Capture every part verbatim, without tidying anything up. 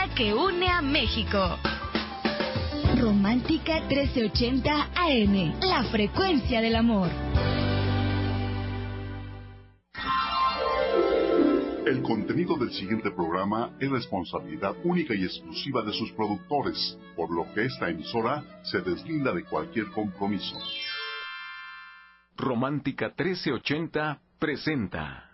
emisora que une a México. Romántica trece ochenta A M, la frecuencia del amor. El contenido del siguiente programa es responsabilidad única y exclusiva de sus productores, por lo que esta emisora se deslinda de cualquier compromiso. Romántica trece ochenta presenta.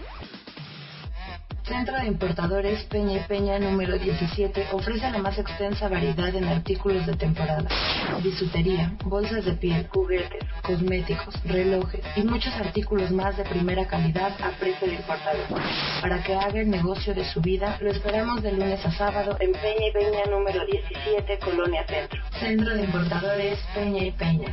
Centro de Importadores Peña y Peña número diecisiete ofrece la más extensa variedad en artículos de temporada: bisutería, bolsas de piel, juguetes, cosméticos, relojes y muchos artículos más de primera calidad a precio de importador. Para que haga el negocio de su vida, lo esperamos de lunes a sábado en Peña y Peña número diecisiete, Colonia Centro. Centro de Importadores Peña y Peña.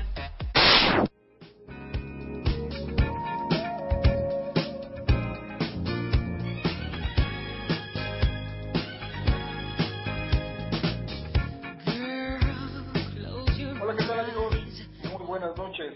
Buenas noches.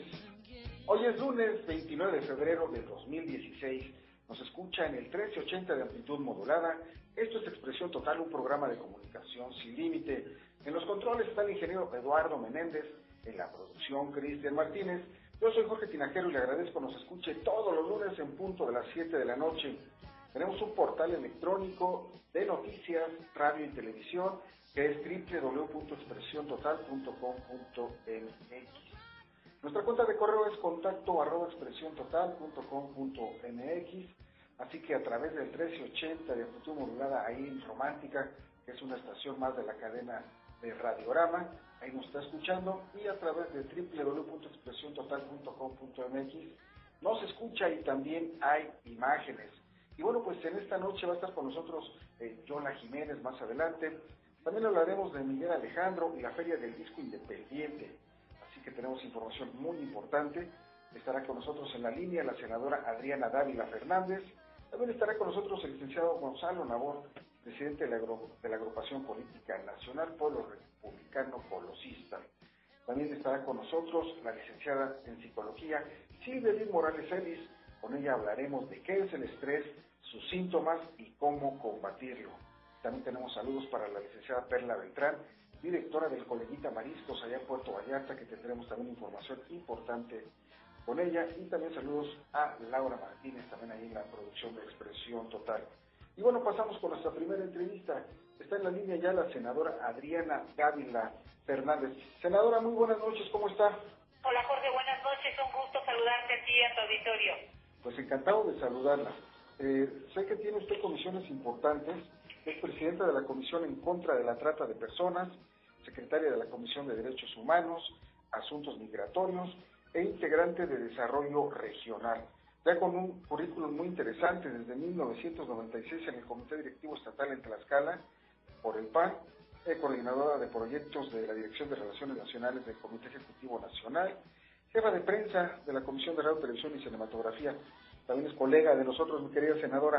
Hoy es lunes veintinueve de febrero de dos mil dieciséis. Nos escucha en el trece ochenta de amplitud modulada. Esto es Expresión Total, un programa de comunicación sin límite. En los controles está el ingeniero Eduardo Menéndez, en la producción Cristian Martínez. Yo soy Jorge Tinajero y le agradezco que nos escuche todos los lunes en punto de las siete de la noche. Tenemos un portal electrónico de noticias, radio y televisión que es doble u doble u doble u punto expresión total punto com punto m x. Nuestra cuenta de correo es contacto arroba expresión total punto com punto m x, así que a través del trece ochenta de amplitud modulada ahí en Romántica, que es una estación más de la cadena de Radiorama, ahí nos está escuchando, y a través de doble u doble u doble u punto expresión total punto com punto m x nos escucha y también hay imágenes. Y bueno, pues en esta noche va a estar con nosotros eh, Yola Jiménez más adelante. También hablaremos de Miguel Alejandro y la Feria del Disco Independiente. Que tenemos información muy importante. Estará con nosotros en la línea la senadora Adriana Dávila Fernández. También estará con nosotros el licenciado Gonzalo Nabor, presidente de la, de la Agrupación Política Nacional Pueblo Republicano Colosista. También estará con nosotros la licenciada en Psicología Silvia Liz Morales Ellis. Con ella hablaremos de qué es el estrés, sus síntomas y cómo combatirlo. También tenemos saludos para la licenciada Perla Beltrán, directora del Coleguita Mariscos allá en Puerto Vallarta, que tendremos también información importante con ella, y también saludos a Laura Martínez, también ahí en la producción de Expresión Total. Y bueno, pasamos con nuestra primera entrevista. Está en la línea ya la senadora Adriana Dávila Fernández. Senadora, muy buenas noches, ¿cómo está? Hola Jorge, buenas noches, un gusto saludarte a ti y a tu auditorio. Pues encantado de saludarla. Eh, sé que tiene usted comisiones importantes, es presidenta de la Comisión en contra de la Trata de Personas, secretaria de la Comisión de Derechos Humanos, Asuntos Migratorios e integrante de Desarrollo Regional. Ya con un currículum muy interesante desde mil novecientos noventa y seis en el Comité Directivo Estatal en Tlaxcala, por el P A N, eh, coordinadora de proyectos de la Dirección de Relaciones Nacionales del Comité Ejecutivo Nacional, jefa de prensa de la Comisión de Radio, Televisión y Cinematografía. También es colega de nosotros, mi querida senadora.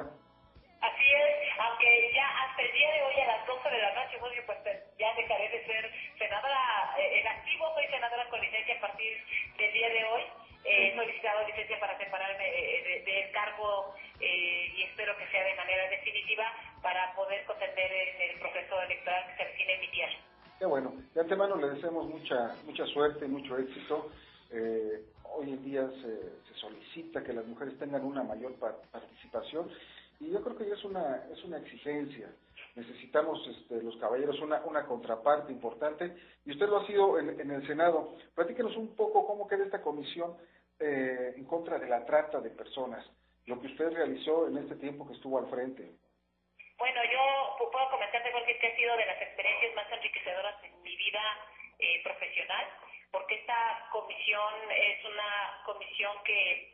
Así es, aunque ya hasta el día de hoy a las doce de la noche, Julio, pues ya dejaré de ser senadora eh, en activo, soy senadora con licencia a partir del día de hoy. He solicitado licencia para separarme eh, de, del cargo eh, y espero que sea de manera definitiva para poder contender en el proceso electoral que se avecina en mi tierra. Qué bueno, de antemano le deseamos mucha mucha suerte y mucho éxito. Eh, hoy en día se, se solicita que las mujeres tengan una mayor participación y yo creo que ya es una es una exigencia. Necesitamos este, los caballeros una una contraparte importante y usted lo ha sido en, en el Senado. Platíquenos un poco cómo queda esta comisión eh, en contra de la trata de personas, lo que usted realizó en este tiempo que estuvo al frente. Bueno, yo puedo comentarte, Jorge, que ha sido de las experiencias más enriquecedoras en mi vida eh, profesional, porque esta comisión es una comisión que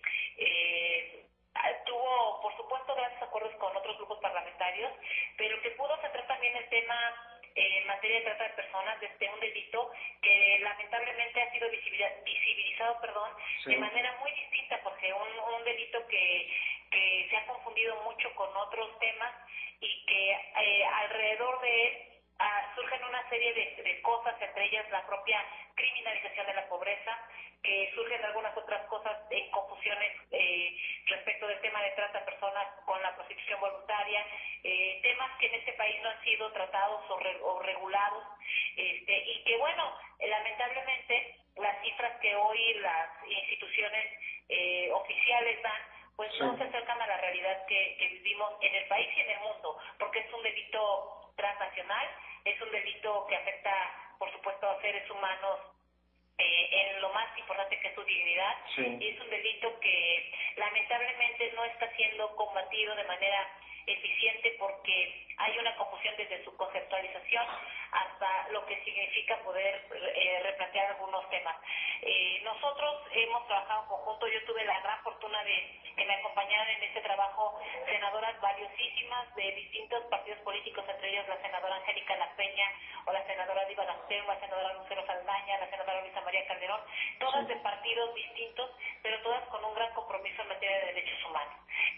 eh, tuvo, por supuesto, grandes acuerdos con otros grupos parlamentarios, pero que pudo centrar también el tema eh, en materia de trata de personas desde un delito que lamentablemente ha sido visibilizado perdón, sí. de manera muy distinta, porque un, un delito que, que se ha confundido mucho con otros temas y que eh, alrededor de él ah, surgen una serie de, de cosas, entre ellas la propia criminalización de la pobreza, que surgen algunas otras cosas en confusiones eh, respecto del tema de trata de personas con la prostitución voluntaria, eh, temas que en este país no han sido tratados o, re, o regulados, este, y que bueno, eh, lamentablemente las cifras que hoy las instituciones eh, oficiales dan, pues sí, no se acercan a la realidad que, que vivimos en el país y en el mundo, porque es un delito transnacional, es un delito que afecta, por supuesto, a seres humanos eh, en lo más importante que es su dignidad, sí, y es un delito que lamentablemente no está siendo combatido de manera eficiente porque hay una confusión desde su conceptualización hasta lo que significa poder eh, replantear algunos temas. Eh, nosotros hemos trabajado en conjunto, yo tuve la gran fortuna de que me acompañaran en este trabajo senadoras valiosísimas de distintos partidos políticos, entre ellos la senadora Angélica La Peña o la senadora Diva Gastelo, la senadora Lucero Saldaña, la senadora Luisa María Calderón, todas de partidos distintos, pero todas con un gran compromiso en materia de derechos humanos.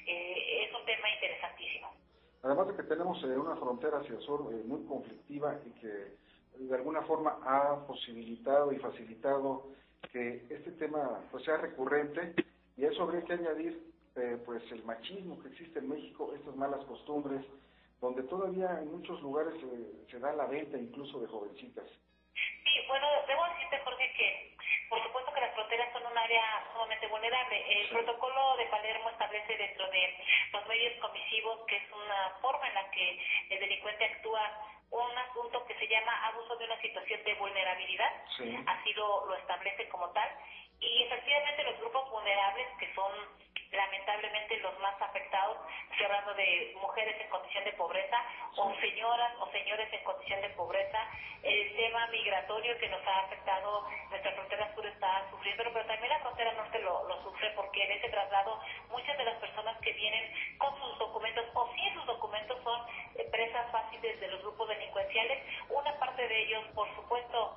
Eh, es un tema interesantísimo. Además de que tenemos eh, una frontera hacia el sur eh, muy conflictiva y que de alguna forma ha posibilitado y facilitado que este tema pues sea recurrente, y a eso habría que añadir eh, pues el machismo que existe en México, estas malas costumbres, donde todavía en muchos lugares eh, se da la venta incluso de jovencitas. Sí, bueno, debo decirte, Jorge, que por supuesto que las fronteras son un área sumamente vulnerable. El sí. protocolo de Palermo establece dentro de los medios comisivos que es una forma en la que el delincuente actúa un asunto que se llama abuso de una situación de vulnerabilidad, sí. así lo, lo establece como tal, y efectivamente los grupos vulnerables, que son lamentablemente los más afectados, estoy hablando de mujeres en condición de pobreza, sí. o señoras o señores en condición de pobreza, el tema migratorio que nos ha afectado, nuestra frontera sur está sufriendo, pero también la frontera norte lo, lo sufre, porque en ese traslado muchas de las personas que vienen con sus documentos o sin sus documentos son eh, presas fáciles de los grupos delincuenciales, una parte de ellos, por supuesto,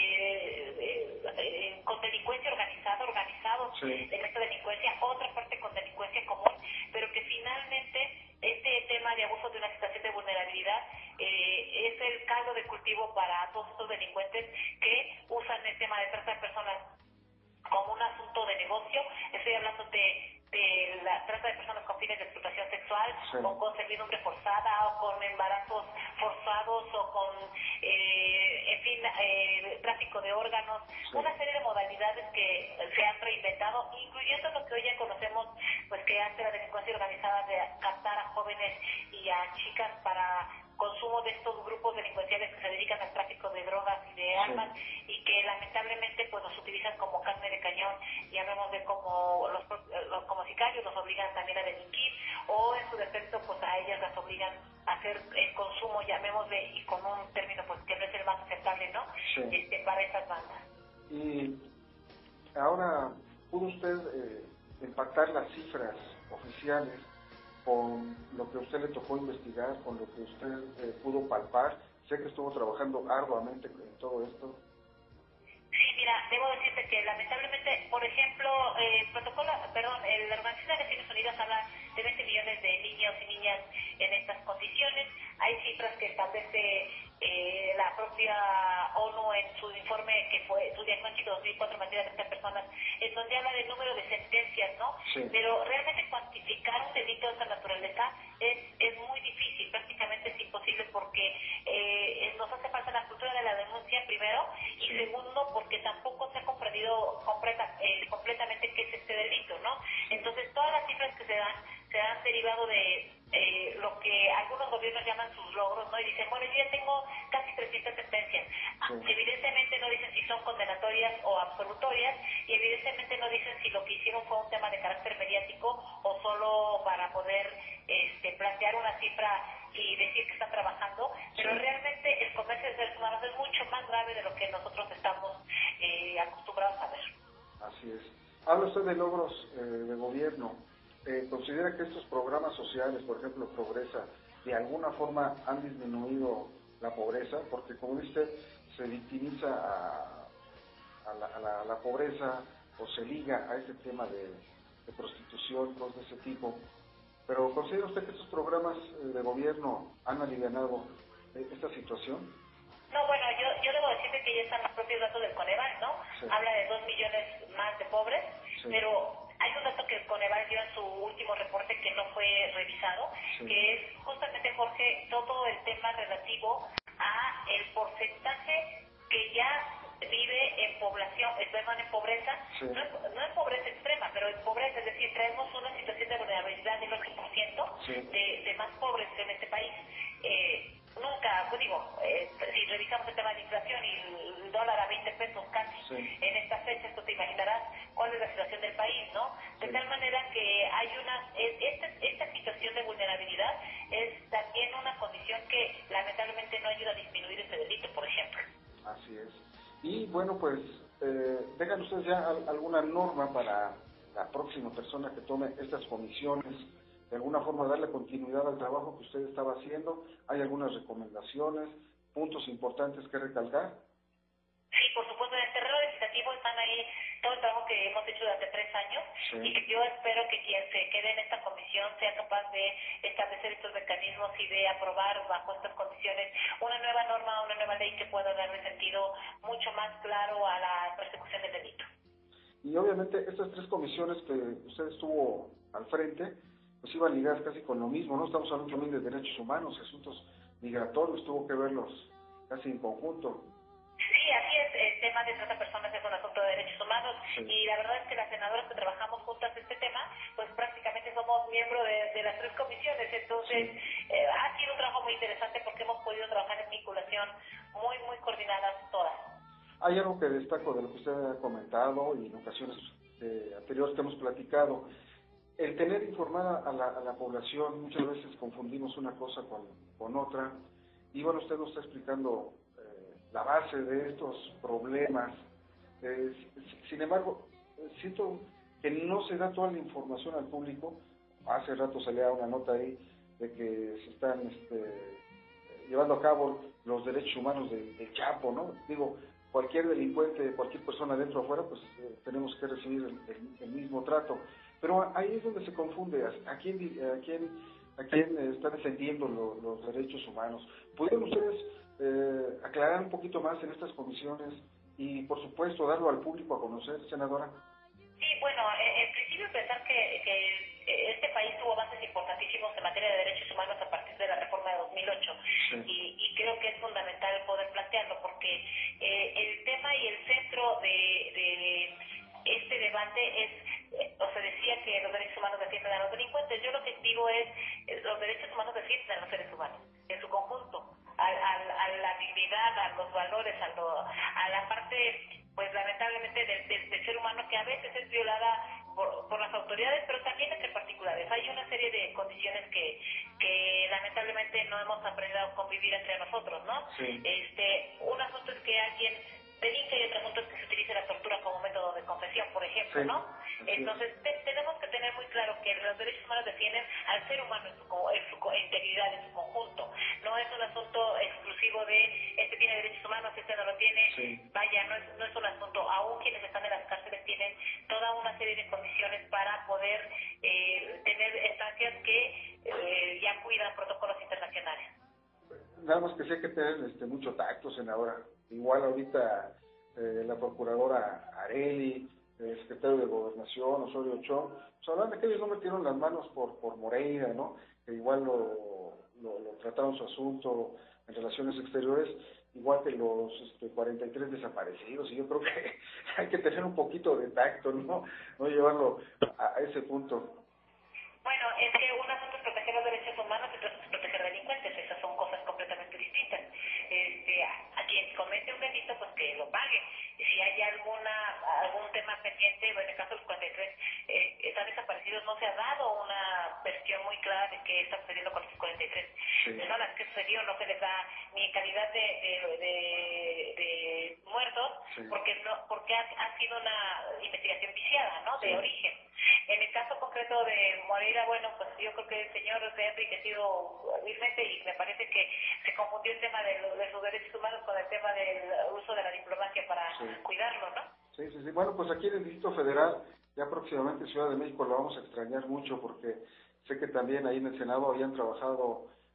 eh, eh, eh, con delincuencia organizada, organizados sí. en esta delincuencia, otra parte con delincuencia común, pero que finalmente este tema de abuso de una situación de vulnerabilidad eh, es el caldo de cultivo para todos estos delincuentes que usan el tema de trata de personas como un asunto de negocio. Estoy hablando de, de la trata de personas con fines de explotación sexual, sí. o con servidumbre forzada, o con embarazos forzados, o con, eh, en fin, eh, tráfico de órganos, sí. una serie de modalidades que se han reinventado, incluyendo lo que hoy ya conocemos, pues que hace la delincuencia organizada de captar a jóvenes y a chicas para consumo de estos grupos delincuenciales que se dedican al tráfico de drogas y de armas, sí. y que lamentablemente pues los utilizan como carne de cañón, y hablamos de como los, los como sicarios los obligan también a delinquir, o en su defecto pues a ellas las obligan a hacer el consumo, llamémosle, y con un término pues que no es el más aceptable, ¿no? Sí. Este, para esas bandas. Y ahora, ¿pudo usted eh, empatar las cifras oficiales con lo que a usted le tocó investigar, con lo que usted eh, pudo palpar? Sé que estuvo trabajando arduamente en todo esto. Sí, mira, debo decirte que lamentablemente, por ejemplo, el eh, protocolo, perdón, la Organización de Naciones Unidas habla de veinte millones de niños y niñas en estas condiciones. Hay cifras que establece eh, la propia ONU en su informe, que fue su diagnóstico dos mil cuatro en materia de treinta personas, en donde habla del número de sentencias, ¿no? Sí. Pero realmente cuantificar un delito de esta naturaleza es, es muy difícil, prácticamente es imposible, porque eh, nos hace falta la cultura de la denuncia, primero, y sí. segundo, porque tampoco se ha comprendido completa, eh, completamente qué es este delito, ¿no? Entonces, todas las cifras que se dan, se han derivado de eh, lo que algunos gobiernos llaman sus logros, ¿no? Y dicen, bueno, yo ya tengo casi trescientas sentencias. Sí. Evidentemente no dicen si son condenatorias o absolutorias, y evidentemente no dicen si lo que hicieron fue un tema de carácter mediático o solo para poder este, plantear una cifra y decir que están trabajando, pero sí. realmente el comercio de seres humanos es mucho más grave de lo que nosotros estamos eh, acostumbrados a ver. Así es. Habla usted de logros eh, de gobierno. Eh, ¿Considera que estos programas sociales, por ejemplo Progresa, de alguna forma han disminuido la pobreza? Porque, como dice, se victimiza a, a, la, a, la, a la pobreza, o se liga a ese tema de, de prostitución, cosas de ese tipo. Pero ¿considera usted que estos programas de gobierno han alivianado esta situación? No, bueno, yo, yo debo decirte que ya están los propios datos del Coneval, ¿no? Sí. Habla de dos millones más de pobres, Sí. pero hay un dato que el Coneval dio en su último reporte que no fue revisado, Sí. que es justamente, Jorge, todo el tema relativo a el porcentaje que ya vive en población, perdón, en pobreza, Sí. no, en, no en pobreza extrema, pero en pobreza, es decir, traemos una situación de vulnerabilidad del ocho por ciento Sí. de, de más pobres en este país. Eh, nunca, pues digo, eh, si revisamos el tema de la inflación y el dólar a veinte pesos casi Sí. en estas fechas, pues te imaginarás cuál es la situación del país, ¿no? De Sí. tal manera que hay una, es- esta, esta situación de vulnerabilidad es también una condición que lamentablemente no ayuda a disminuir ese delito, por ejemplo. Así es. Y bueno, pues, eh, ¿tengan ustedes ya al- alguna norma para la próxima persona que tome estas comisiones? De alguna forma darle continuidad al trabajo que usted estaba haciendo. ¿Hay algunas recomendaciones, puntos importantes que recalcar? Sí, por supuesto, en el terreno legislativo están ahí todo el trabajo que hemos hecho durante tres años Sí. y que yo espero que quien se quede en esta comisión sea capaz de establecer estos mecanismos y de aprobar bajo estas condiciones una nueva norma, una nueva ley que pueda darle sentido mucho más claro a la persecución del delito. Y obviamente estas tres comisiones que usted estuvo al frente, pues iban ligadas casi con lo mismo, ¿no? Estamos hablando también de derechos humanos, asuntos migratorios, tuvo que verlos casi en conjunto. Sí, así es, el tema de trata de personas es un asunto de derechos humanos Sí. y la verdad es que las senadoras que trabajamos juntas este tema, pues prácticamente somos miembros de, de las tres comisiones, entonces Sí. eh, ha sido un trabajo muy interesante porque hemos podido trabajar en vinculación muy, muy coordinadas todas. Hay algo que destaco de lo que usted ha comentado y en ocasiones eh, anteriores que hemos platicado. El tener informada a la, a la población, muchas veces confundimos una cosa con, con otra. Y bueno, usted nos está explicando eh, la base de estos problemas. Eh, sin embargo, siento que no se da toda la información al público. Hace rato salía una nota ahí de que se están este, llevando a cabo los derechos humanos de, de Chapo, ¿no? Digo, cualquier delincuente, cualquier persona dentro o afuera, pues eh, tenemos que recibir el, el, el mismo trato. Pero ahí es donde se confunde a, a quién a quién a quién eh, está defendiendo lo, los derechos humanos. ¿Pudieron ustedes eh, aclarar un poquito más en estas comisiones y, por supuesto, darlo al público a conocer, senadora? Sí, bueno, en, en principio pensar que, que este país tuvo avances importantísimos en materia de derechos humanos a partir de la reforma de dos mil ocho Sí. y, y creo que es fundamental poder plantearlo porque eh, el tema y el centro de, de este debate es, eh, o se decía que los derechos humanos defienden a los delincuentes. Yo lo que digo es, eh, los derechos humanos defienden a los seres humanos en su conjunto, a, a, a la dignidad, a los valores, a, lo, a la parte, pues lamentablemente, del, del, del ser humano que a veces es violada por, por las autoridades, pero también entre particulares. Hay una serie de condiciones que, que lamentablemente no hemos aprendido a convivir entre nosotros, ¿no? Sí. Este, un asunto es que alguien delinque y otro asunto es que se utilice la tortura como método de confesión, por ejemplo, Sí, ¿no? así es. Entonces te, tenemos que tener muy claro que los derechos humanos defienden al ser humano en su, co- en su co- integridad, en su conjunto. No es un asunto exclusivo de este tiene derechos humanos, este no lo tiene. Sí. Vaya, no es, no es un asunto. Aún quienes están en las cárceles tienen toda una serie de condiciones para poder eh, tener estancias que eh, ya cuidan protocolos internacionales. Nada más que sí hay que tener este, mucho tacto, senadora. Igual ahorita eh, la procuradora Areli, el secretario de Gobernación, Osorio Ochoa, pues hablan de que ellos no metieron las manos por, por Moreira, ¿no? Que igual lo, lo, lo trataron su asunto en relaciones exteriores, igual que los este, cuarenta y tres desaparecidos, y yo creo que hay que tener un poquito de tacto, ¿no? No llevarlo a, a ese punto. Bueno, es que un asunto es proteger los derechos humanos y otro asunto es proteger delincuentes. Esas son cosas completamente distintas. Este, a, a quien comete un delito, pues que lo pague. Si hay alguna algún tema pendiente, bueno, en el caso de los cuarenta y tres, eh, están desaparecidos, no se ha dado una versión muy clara de qué está sucediendo con los cuarenta y tres. Sí. Personas que sucedió no se les da ni en calidad de, de, de, de muertos, Sí. porque no porque ha, ha sido una investigación viciada, ¿no? De Sí. origen. En el caso concreto de Moreira, bueno, pues yo creo que el señor se ha enriquecido vilmente y me parece que se confundió el tema de, lo, de sus derechos humanos con el tema del uso de la diplomacia para Sí. cuidarlo, ¿no? Sí, sí, sí. Bueno, pues aquí en el Distrito Federal, ya próximamente Ciudad de México, lo vamos a extrañar mucho porque sé que también ahí en el Senado habían trabajado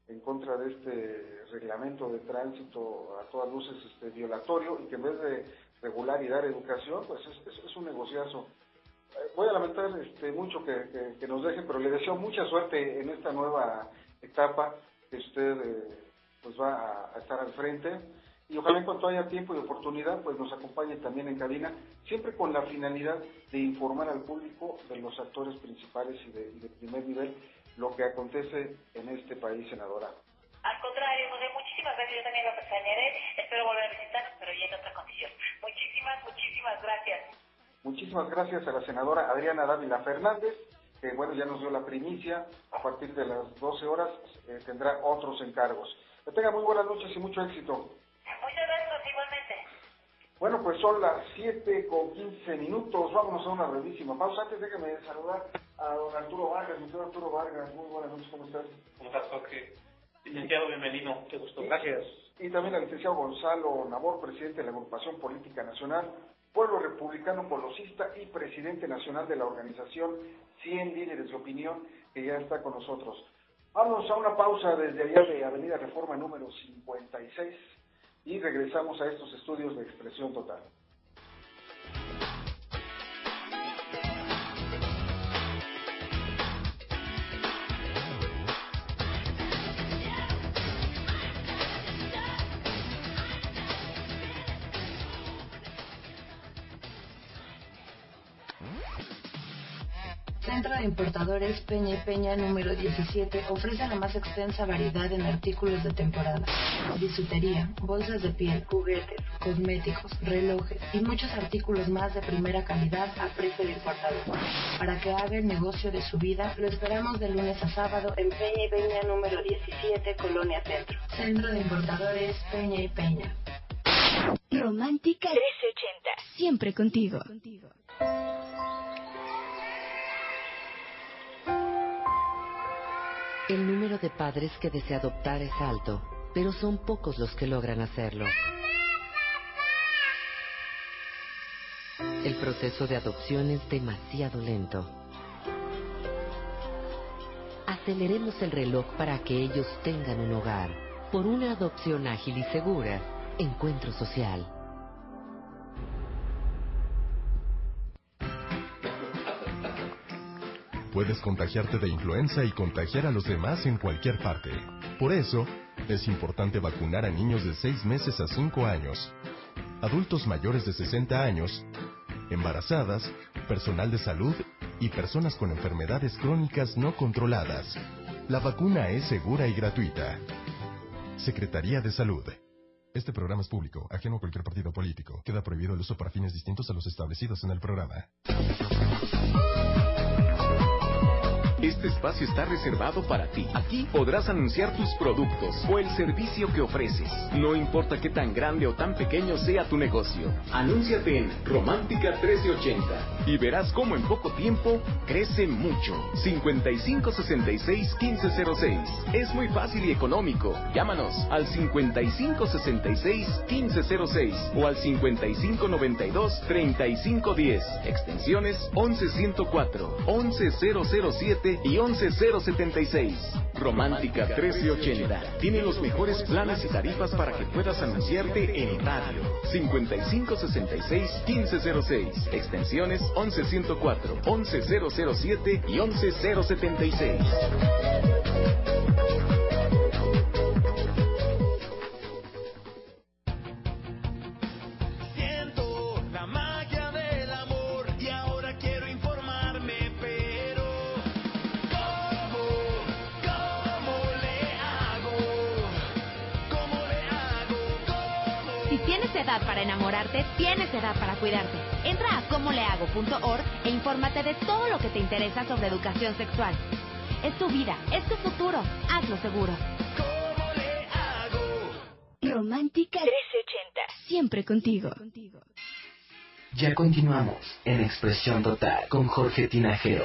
en contra de este reglamento de tránsito a todas luces este, violatorio, y que en vez de regular y dar educación, pues es, es, es un negociazo. Eh, voy a lamentar este, mucho que, que, que nos dejen, pero le deseo mucha suerte en esta nueva etapa que usted eh, pues va a, a estar al frente, y ojalá en cuanto haya tiempo y oportunidad pues nos acompañe también en cabina, siempre con la finalidad de informar al público de los actores principales y de, y de primer nivel lo que acontece en este país, senadora. Al contrario, José, muchísimas gracias, yo también lo extrañaré, espero volver a visitar, pero ya en otra condición. Muchísimas, muchísimas gracias. Muchísimas gracias a la senadora Adriana Dávila Fernández, que bueno, ya nos dio la primicia, a partir de las doce horas eh, tendrá otros encargos. Que tenga muy buenas noches y mucho éxito. Muchas gracias, igualmente. Bueno, pues son las siete con quince minutos, vámonos a una brevísima pausa. Antes déjame saludar a don Arturo Vargas, doctor Arturo Vargas, muy buenas noches, ¿cómo estás? ¿Cómo estás, Jorge? Licenciado, bienvenido, qué gusto, gracias. Y también al licenciado Gonzalo Nabor, presidente de la Agrupación Política Nacional, Pueblo Republicano Colosista y presidente nacional de la organización cien Líderes de Opinión, que ya está con nosotros. Vamos a una pausa desde allá de Avenida Reforma número cincuenta y seis y regresamos a estos estudios de Expresión Total. Centro de Importadores Peña y Peña número diecisiete ofrece la más extensa variedad en artículos de temporada: bisutería, bolsas de piel, juguetes, cosméticos, relojes y muchos artículos más de primera calidad a precio de importador. Para que haga el negocio de su vida, lo esperamos de lunes a sábado en Peña y Peña número diecisiete, Colonia Centro. Centro de Importadores Peña y Peña. Romántica trescientos ochenta. Siempre contigo. El número de padres que desea adoptar es alto, pero son pocos los que logran hacerlo. El proceso de adopción es demasiado lento. Aceleremos el reloj para que ellos tengan un hogar. Por una adopción ágil y segura, Encuentro Social. Puedes contagiarte de influenza y contagiar a los demás en cualquier parte. Por eso, es importante vacunar a niños de seis meses a cinco años, adultos mayores de sesenta años, embarazadas, personal de salud y personas con enfermedades crónicas no controladas. La vacuna es segura y gratuita. Secretaría de Salud. Este programa es público, ajeno a cualquier partido político. Queda prohibido el uso para fines distintos a los establecidos en el programa. Este espacio está reservado para ti. Aquí podrás anunciar tus productos o el servicio que ofreces. No importa qué tan grande o tan pequeño sea tu negocio. Anúnciate en Romántica trece ochenta y verás cómo en poco tiempo crece mucho. cincuenta y cinco sesenta y seis quince cero seis. Es muy fácil y económico. Llámanos al cincuenta y cinco sesenta y seis quince cero seis o al cincuenta y cinco noventa y dos treinta y cinco diez. Extensiones once ciento cuatro, once cero cero siete y once cero setenta y seis. Romántica trece ochenta tiene los mejores planes y tarifas para que puedas anunciarte en radio. cincuenta y cinco sesenta y seis quince cero seis. Extensiones once ciento cuatro, once cero cero siete y once cero setenta y seis. Edad para enamorarte, tienes edad para cuidarte. Entra a como le hago punto org e infórmate de todo lo que te interesa sobre educación sexual. Es tu vida, es tu futuro. Hazlo seguro. ¿Cómo le hago? Romántica trece ochenta. Siempre contigo. Ya continuamos en Expresión Total con Jorge Tinajero.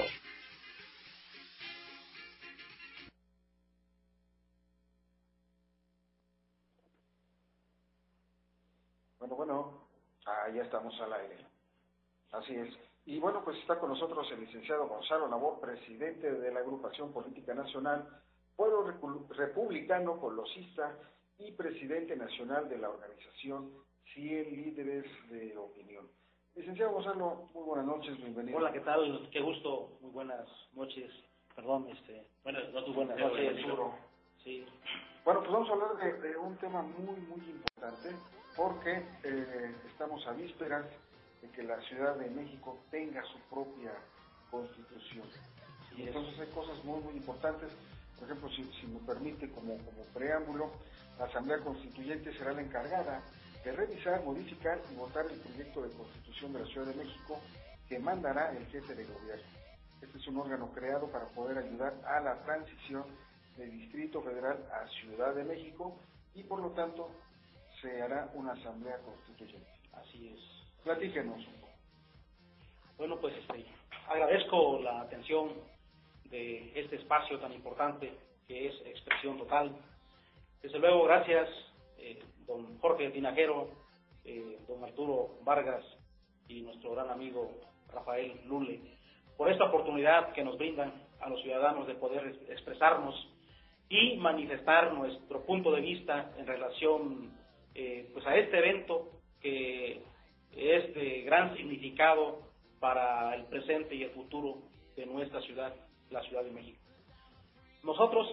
Bueno, bueno, ah, ya estamos al aire. Así es. Y bueno, pues está con nosotros el licenciado Gonzalo Nabor, presidente de la Agrupación Política Nacional, Pueblo Republicano Colosista y presidente nacional de la organización cien Líderes de Opinión. Licenciado Gonzalo, muy buenas noches, bienvenido. Hola, ¿qué tal? Qué gusto, muy buenas noches. Perdón, este, buenas noches, buenas noches. Sí. Bueno, pues vamos a hablar de, de un tema muy, muy importante, porque eh, estamos a vísperas de que la Ciudad de México tenga su propia constitución. Y entonces hay cosas muy, muy importantes. Por ejemplo, si, si me permite, como, como preámbulo, la Asamblea Constituyente será la encargada de revisar, modificar y votar el proyecto de Constitución de la Ciudad de México que mandará el jefe de gobierno. Este es un órgano creado para poder ayudar a la transición del Distrito Federal a Ciudad de México y por lo tanto se hará una Asamblea Constituyente. Así es. Platíquenos un poco. Bueno, pues este, agradezco la atención de este espacio tan importante que es Expresión Total. Desde luego, gracias, eh, don Jorge Tinajero, eh, don Arturo Vargas y nuestro gran amigo Rafael Lule, por esta oportunidad que nos brindan a los ciudadanos de poder expresarnos y manifestar nuestro punto de vista en relación eh, pues a este evento que es de gran significado para el presente y el futuro de nuestra ciudad, la Ciudad de México. Nosotros,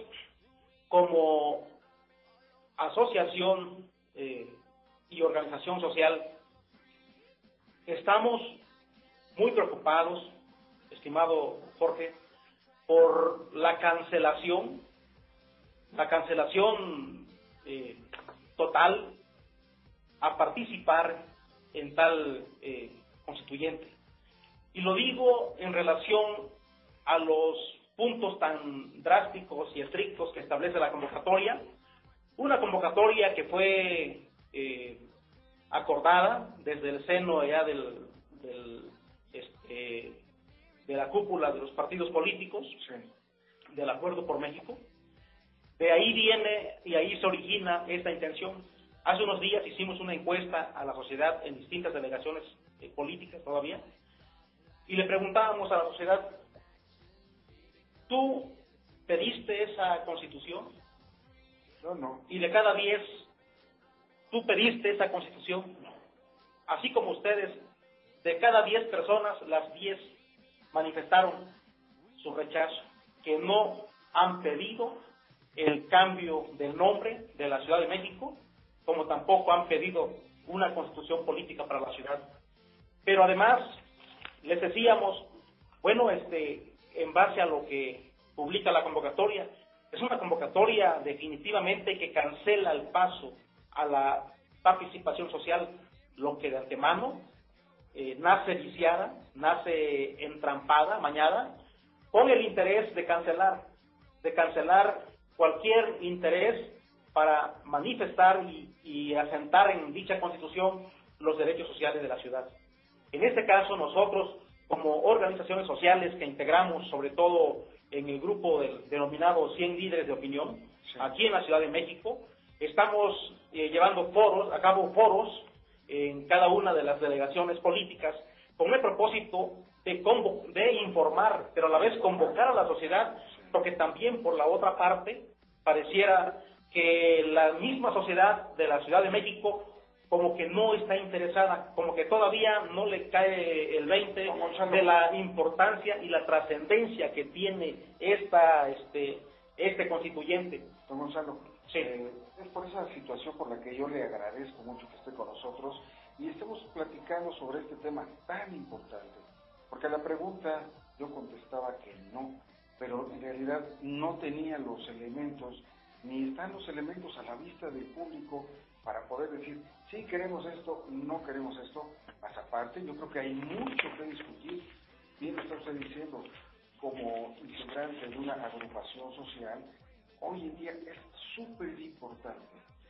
como asociación eh, y organización social, estamos muy preocupados, estimado Jorge, por la cancelación, la cancelación eh, total a participar en tal eh, constituyente. Y lo digo en relación a los puntos tan drásticos y estrictos que establece la convocatoria, una convocatoria que fue eh, acordada desde el seno ya del, del este, de la cúpula de los partidos políticos, sí, del Acuerdo por México. De ahí viene y ahí se origina esta intención. Hace unos días hicimos una encuesta a la sociedad en distintas delegaciones eh, políticas todavía, y le preguntábamos a la sociedad: ¿tú pediste esa constitución? No, no. Y de cada diez, ¿tú pediste esa constitución? No. Así como ustedes, de cada diez personas, las diez manifestaron su rechazo, que no han pedido el cambio del nombre de la Ciudad de México, como tampoco han pedido una constitución política para la ciudad. Pero además, les decíamos, bueno, este, en base a lo que publica la convocatoria, es una convocatoria definitivamente que cancela el paso a la participación social, lo que de antemano eh, nace viciada, nace entrampada, mañada, con el interés de cancelar, de cancelar cualquier interés para manifestar y, y asentar en dicha constitución los derechos sociales de la ciudad. En este caso, nosotros, como organizaciones sociales que integramos, sobre todo en el grupo del, denominado cien Líderes de Opinión, sí, aquí en la Ciudad de México, estamos eh, llevando foros, a cabo foros en cada una de las delegaciones políticas, con el propósito de, convo- de informar, pero a la vez convocar a la sociedad, porque también por la otra parte pareciera que la misma sociedad de la Ciudad de México como que no está interesada, como que todavía no le cae el veinte de la importancia y la trascendencia que tiene esta este este constituyente. Don Gonzalo, sí. eh, es por esa situación por la que yo le agradezco mucho que esté con nosotros y estemos platicando sobre este tema tan importante, porque a la pregunta yo contestaba que no, pero en realidad no tenía los elementos, ni están los elementos a la vista del público para poder decir, sí queremos esto, no queremos esto. Más aparte, yo creo que hay mucho que discutir. Bien está usted diciendo, como integrante de una agrupación social, hoy en día es súper importante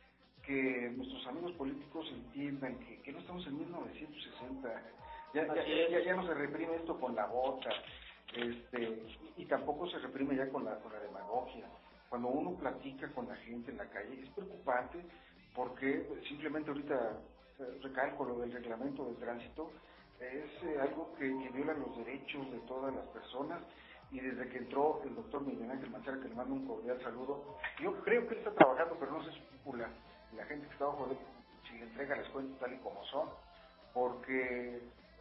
que nuestros amigos políticos entiendan que, que no estamos en mil novecientos sesenta, ya, ya, ya, ya no se reprime esto con la bota, este, y tampoco se reprime ya con la, con la demagogia. Cuando uno platica con la gente en la calle, es preocupante, porque simplemente ahorita recalco lo del reglamento de tránsito, es eh, algo que, que viola los derechos de todas las personas y desde que entró el doctor Miguel Ángel Mancera, que le mando un cordial saludo, yo creo que él está trabajando, pero no sé su cúpula, la gente que está bajo él, si le entrega las cuentas tal y como son, porque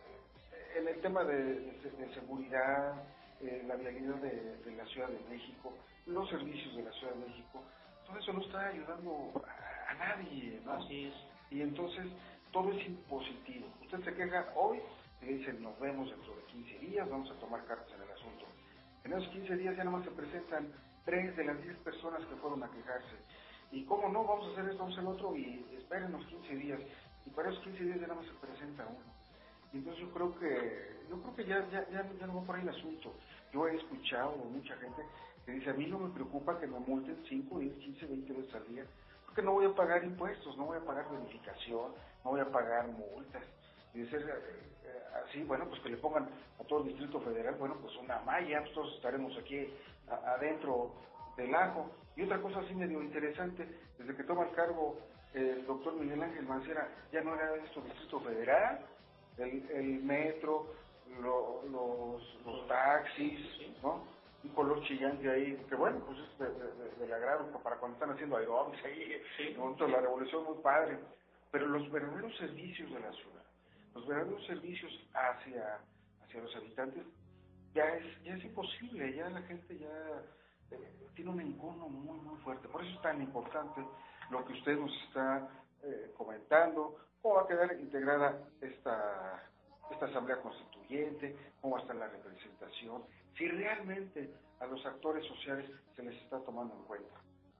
en el tema de, de, de seguridad, eh, la vialidad de, de la Ciudad de México, los servicios de la Ciudad de México, todo eso no está ayudando a, a nadie, ¿no? Así es. Y entonces todo es impositivo. Usted se queja hoy y le dicen, nos vemos dentro de quince días, vamos a tomar cartas en el asunto. En esos quince días ya nomás se presentan tres de las diez personas que fueron a quejarse. Y cómo no, vamos a hacer esto, vamos a hacer lo otro, y esperen los quince días. Y para esos quince días ya nada más se presenta uno. Y entonces yo creo que, yo creo que ya, ya, ya, ya no va por ahí el asunto. Yo he escuchado de mucha gente que dice, a mí no me preocupa que me multen cinco, diez, quince, veinte veces al día, porque no voy a pagar impuestos, no voy a pagar verificación, no voy a pagar multas. Y de ser eh, así, bueno, pues que le pongan a todo el Distrito Federal, bueno, pues una malla, pues todos estaremos aquí a, adentro del ajo. Y otra cosa así medio interesante, desde que toma el cargo el doctor Miguel Ángel Mancera, ya no era esto Distrito Federal, el, el metro, lo, los, los taxis, ¿no? Un color chillante ahí, que bueno, pues es de, de, del agrado para cuando están haciendo aeróbics ahí, sí, ¿no? Entonces, la revolución muy padre, pero los verdaderos servicios de la ciudad, los verdaderos servicios hacia, hacia los habitantes, ya es, ya es imposible, ya la gente ya eh, tiene un encono muy, muy fuerte. Por eso es tan importante lo que usted nos está eh, comentando, cómo va a quedar integrada esta, esta asamblea constituyente, cómo va a estar la representación, si realmente a los actores sociales se les está tomando en cuenta.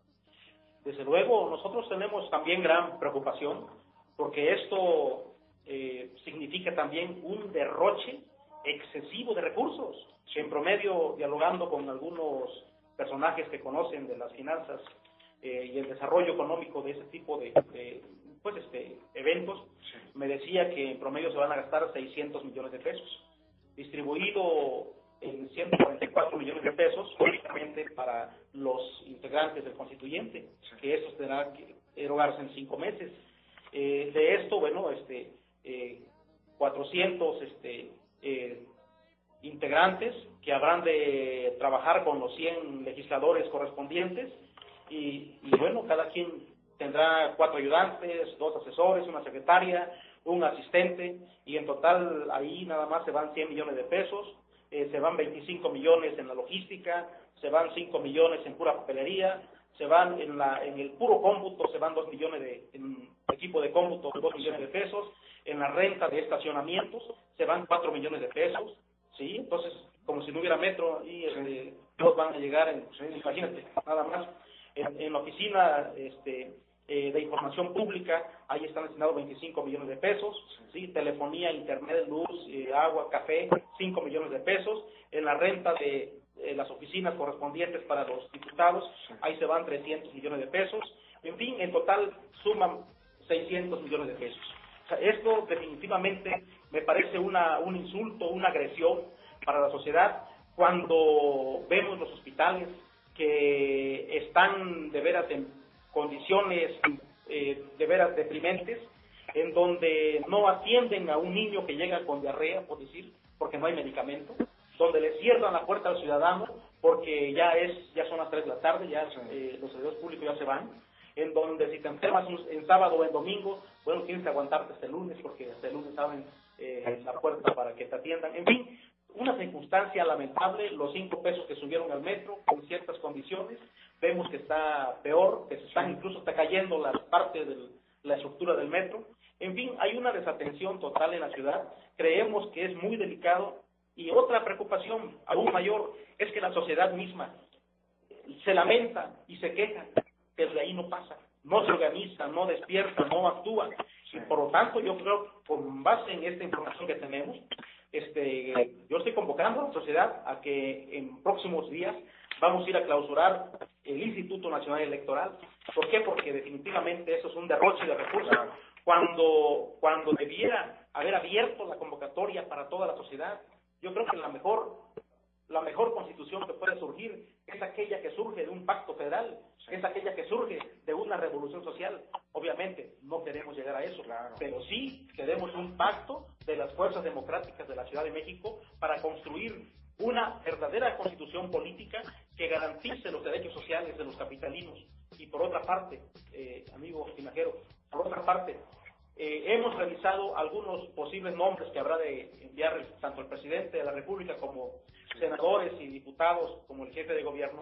Desde luego, nosotros tenemos también gran preocupación, porque esto eh, significa también un derroche excesivo de recursos. En promedio, dialogando con algunos personajes que conocen de las finanzas eh, y el desarrollo económico de ese tipo de, de pues este eventos, sí, me decía que en promedio se van a gastar seiscientos millones de pesos, distribuido en ciento cuarenta y cuatro millones de pesos únicamente para los integrantes del constituyente, sí, que eso tendrá que erogarse en cinco meses. Eh, de esto, bueno, este eh, cuatrocientos este, eh, integrantes que habrán de trabajar con los cien legisladores correspondientes y, y bueno, cada quien tendrá cuatro ayudantes, dos asesores, una secretaria, un asistente, y en total ahí nada más se van cien millones de pesos, eh, se van veinticinco millones en la logística, se van cinco millones en pura papelería, se van en la en el puro cómputo, se van dos millones de en equipo de cómputo, dos millones de pesos, en la renta de estacionamientos se van cuatro millones de pesos, ¿sí? Entonces, como si no hubiera metro, y este, todos van a llegar, en, imagínate, nada más, en, en la oficina este, eh, de información pública, ahí están destinados veinticinco millones de pesos, ¿sí? Telefonía, internet, luz, eh, agua, café, cinco millones de pesos, en la renta de eh, las oficinas correspondientes para los diputados, ahí se van trescientos millones de pesos, en fin, en total suman seiscientos millones de pesos. O sea, esto definitivamente me parece una, un insulto, una agresión para la sociedad, cuando vemos los hospitales que están de veras en condiciones eh, de veras deprimentes, en donde no atienden a un niño que llega con diarrea, por decir, porque no hay medicamento, donde le cierran la puerta al ciudadano porque ya es ya son las tres de la tarde, ya eh, los servidores públicos ya se van, en donde si te enfermas en sábado o en domingo, bueno, tienes que aguantarte hasta el lunes, porque hasta el lunes abren eh, la puerta para que te atiendan. En fin, una circunstancia lamentable, los cinco pesos que subieron al metro, con ciertas condiciones, vemos que está peor, que se están incluso está cayendo la parte de la estructura del metro. En fin, hay una desatención total en la ciudad, creemos que es muy delicado, y otra preocupación aún mayor es que la sociedad misma se lamenta y se queja, que de ahí no pasa, no se organiza, no despierta, no actúa, y por lo tanto yo creo, con base en esta información que tenemos, este, yo estoy convocando a la sociedad a que en próximos días vamos a ir a clausurar el Instituto Nacional Electoral. ¿Por qué? Porque definitivamente eso es un derroche de recursos, cuando, cuando debiera haber abierto la convocatoria para toda la sociedad. Yo creo que la mejor la mejor constitución que puede surgir es aquella que surge de un pacto federal, es aquella que surge de una revolución social. Obviamente no queremos llegar a eso, claro, pero sí queremos un pacto de las fuerzas democráticas de la Ciudad de México para construir una verdadera constitución política que garantice los derechos sociales de los capitalinos. Y por otra parte, eh, amigo Tinajero, por otra parte, eh, hemos revisado algunos posibles nombres que habrá de enviar tanto el presidente de la República como senadores y diputados, como el jefe de gobierno.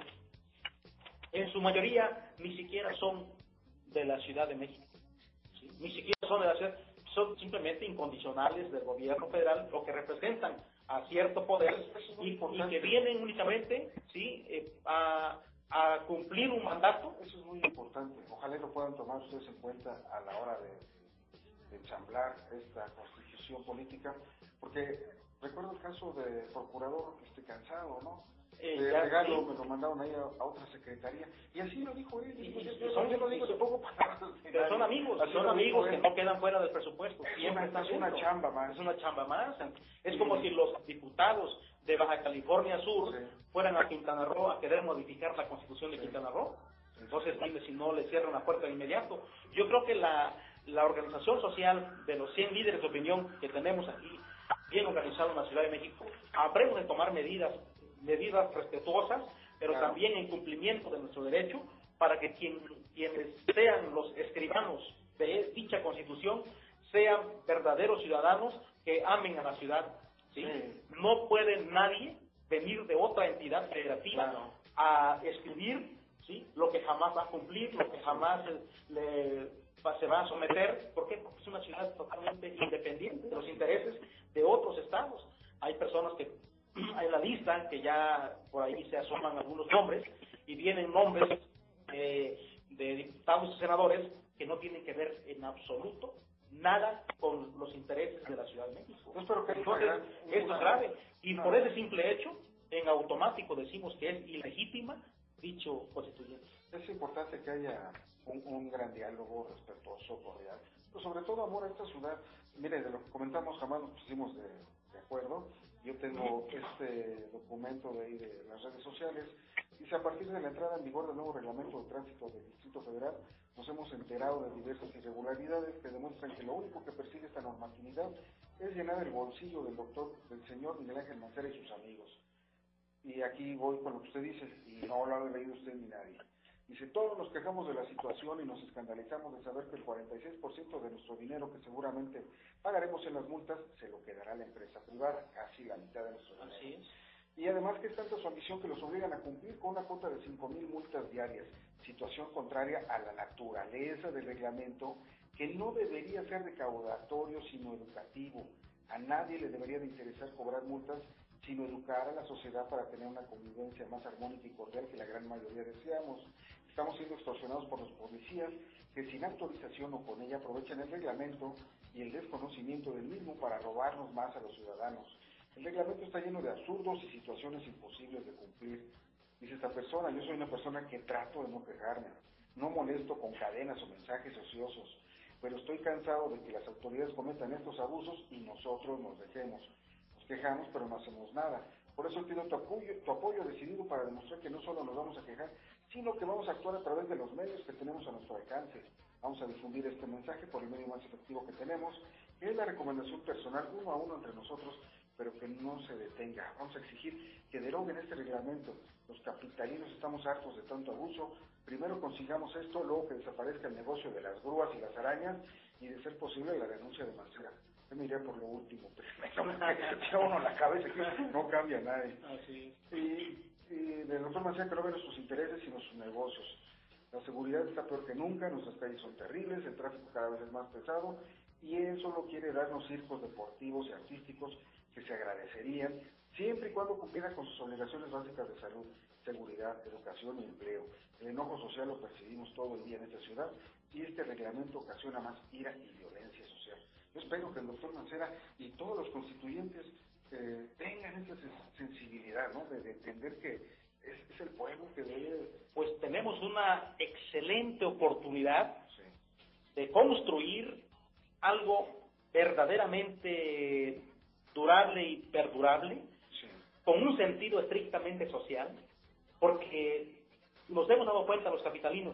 En su mayoría ni siquiera son de la Ciudad de México, ¿sí? Ni siquiera son de la ciudad, son simplemente incondicionales del gobierno federal, o que representan a cierto poder y, y que vienen únicamente, ¿sí?, eh, a, a cumplir un mandato. Eso es muy importante. Ojalá lo puedan tomar ustedes en cuenta a la hora de, de ensamblar esta constitución política, porque recuerdo el caso del procurador este cansado, ¿no? Eh, de ya, regalo sí. me lo mandaron ahí a, a otra secretaría, y así lo dijo él. Y, y, y, yo, son, yo lo digo de poco para pero son amigos, así son amigos que no quedan fuera del presupuesto. Es Siempre una, están es una dentro. chamba más. Es una chamba más. Es Sí. como si los diputados de Baja California Sur Sí. fueran a Quintana Roo a querer modificar la constitución de Sí. Quintana Roo. Entonces, dime si no le cierran la puerta de inmediato. Yo creo que la, la organización social de los cien líderes de opinión que tenemos aquí, bien organizado en la Ciudad de México, habremos de tomar medidas, medidas respetuosas, pero Claro. también en cumplimiento de nuestro derecho, para que quien, quienes sean los escribanos de dicha constitución sean verdaderos ciudadanos que amen a la ciudad, ¿sí? Sí. No puede nadie venir de otra entidad federativa Claro. a escribir, ¿sí?, lo que jamás va a cumplir, lo que jamás le, va, se va a someter. ¿Por qué? Porque es una ciudad totalmente independiente de los intereses de otros estados. Hay personas que en la lista, que ya por ahí se asoman algunos nombres, y vienen nombres eh, de diputados y senadores que no tienen que ver en absoluto nada con los intereses de la Ciudad de México. Yo espero que Entonces, hagan esto una- es grave, y una- por ese simple hecho, en automático decimos que es ilegítima dicho constituyente. Es importante que haya un, un gran diálogo respetuoso, cordial, pero sobre todo amor a esta ciudad. Mire, de lo que comentamos jamás nos pusimos de, de acuerdo. Yo tengo este documento de ahí de las redes sociales. Dice: a partir de la entrada en vigor del nuevo reglamento de tránsito del Distrito Federal, nos hemos enterado de diversas irregularidades que demuestran que lo único que persigue esta normatividad es llenar el bolsillo del doctor, del señor Miguel Ángel Mancera y sus amigos. Y aquí voy con lo que usted dice, y no lo ha leído usted ni nadie. Dice: todos nos quejamos de la situación y nos escandalizamos de saber que el cuarenta y seis por ciento de nuestro dinero que seguramente pagaremos en las multas se lo quedará la empresa privada, casi la mitad de nuestro dinero. Así es. Y además que es tanta su ambición que los obligan a cumplir con una cuota de cinco mil multas diarias, situación contraria a la naturaleza del reglamento, que no debería ser recaudatorio sino educativo. A nadie le debería de interesar cobrar multas, sino educar a la sociedad para tener una convivencia más armónica y cordial que la gran mayoría deseamos. Estamos siendo extorsionados por los policías que sin autorización o con ella aprovechan el reglamento y el desconocimiento del mismo para robarnos más a los ciudadanos. El reglamento está lleno de absurdos y situaciones imposibles de cumplir. Dice esta persona: yo soy una persona que trato de no quejarme, no molesto con cadenas o mensajes ociosos, pero estoy cansado de que las autoridades cometan estos abusos y nosotros nos dejemos. Nos quejamos pero no hacemos nada. Por eso pido tu apoyo, tu apoyo decidido para demostrar que no solo nos vamos a quejar, sino que vamos a actuar a través de los medios que tenemos a nuestro alcance. Vamos a difundir este mensaje por el medio más efectivo que tenemos, que es la recomendación personal uno a uno entre nosotros, pero que no se detenga. Vamos a exigir que deroguen este reglamento. Los capitalinos estamos hartos de tanto abuso. Primero consigamos esto, luego que desaparezca el negocio de las grúas y las arañas, y de ser posible la renuncia de Mancera. Yo me iría por lo último, pero me tira uno la cabeza que no cambia nadie. Así es. Y, y del doctor Mancera, que no ve nuestros intereses sino sus negocios. La seguridad está peor que nunca, nuestras calles son terribles, el tráfico cada vez es más pesado, y él solo quiere darnos circos deportivos y artísticos que se agradecerían, siempre y cuando cumpliera con sus obligaciones básicas de salud, seguridad, educación y empleo. El enojo social lo percibimos todo el día en esta ciudad, y este reglamento ocasiona más ira y violencia social. Yo espero que el doctor Mancera y todos los constituyentes eh, tengan esa sensibilidad, ¿no?, de, de entender que es, es el pueblo que debe... Pues tenemos una excelente oportunidad Sí. de construir algo verdaderamente durable y perdurable, Sí. con un sentido estrictamente social, porque nos hemos dado cuenta los capitalinos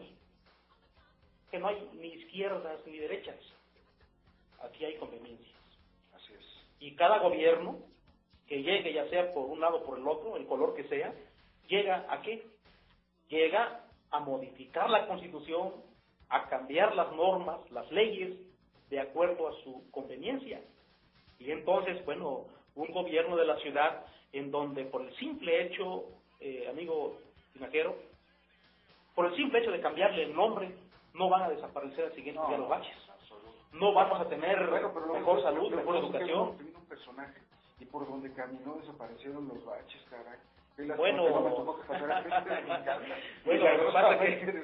que no hay ni izquierdas ni derechas, aquí hay conveniencias. Así es. Y cada gobierno que llegue, ya sea por un lado o por el otro, el color que sea, llega a qué? Llega a modificar la Constitución, a cambiar las normas, las leyes, de acuerdo a su conveniencia. Y entonces, bueno, un gobierno de la ciudad en donde por el simple hecho, eh, amigo tinajero, por el simple hecho de cambiarle el nombre, no van a desaparecer al siguiente día los baches. No vamos a tener bueno, pero mejor salud, mejor educación. Un personaje, y por donde caminó desaparecieron los baches, caray. Bueno, bueno, pasa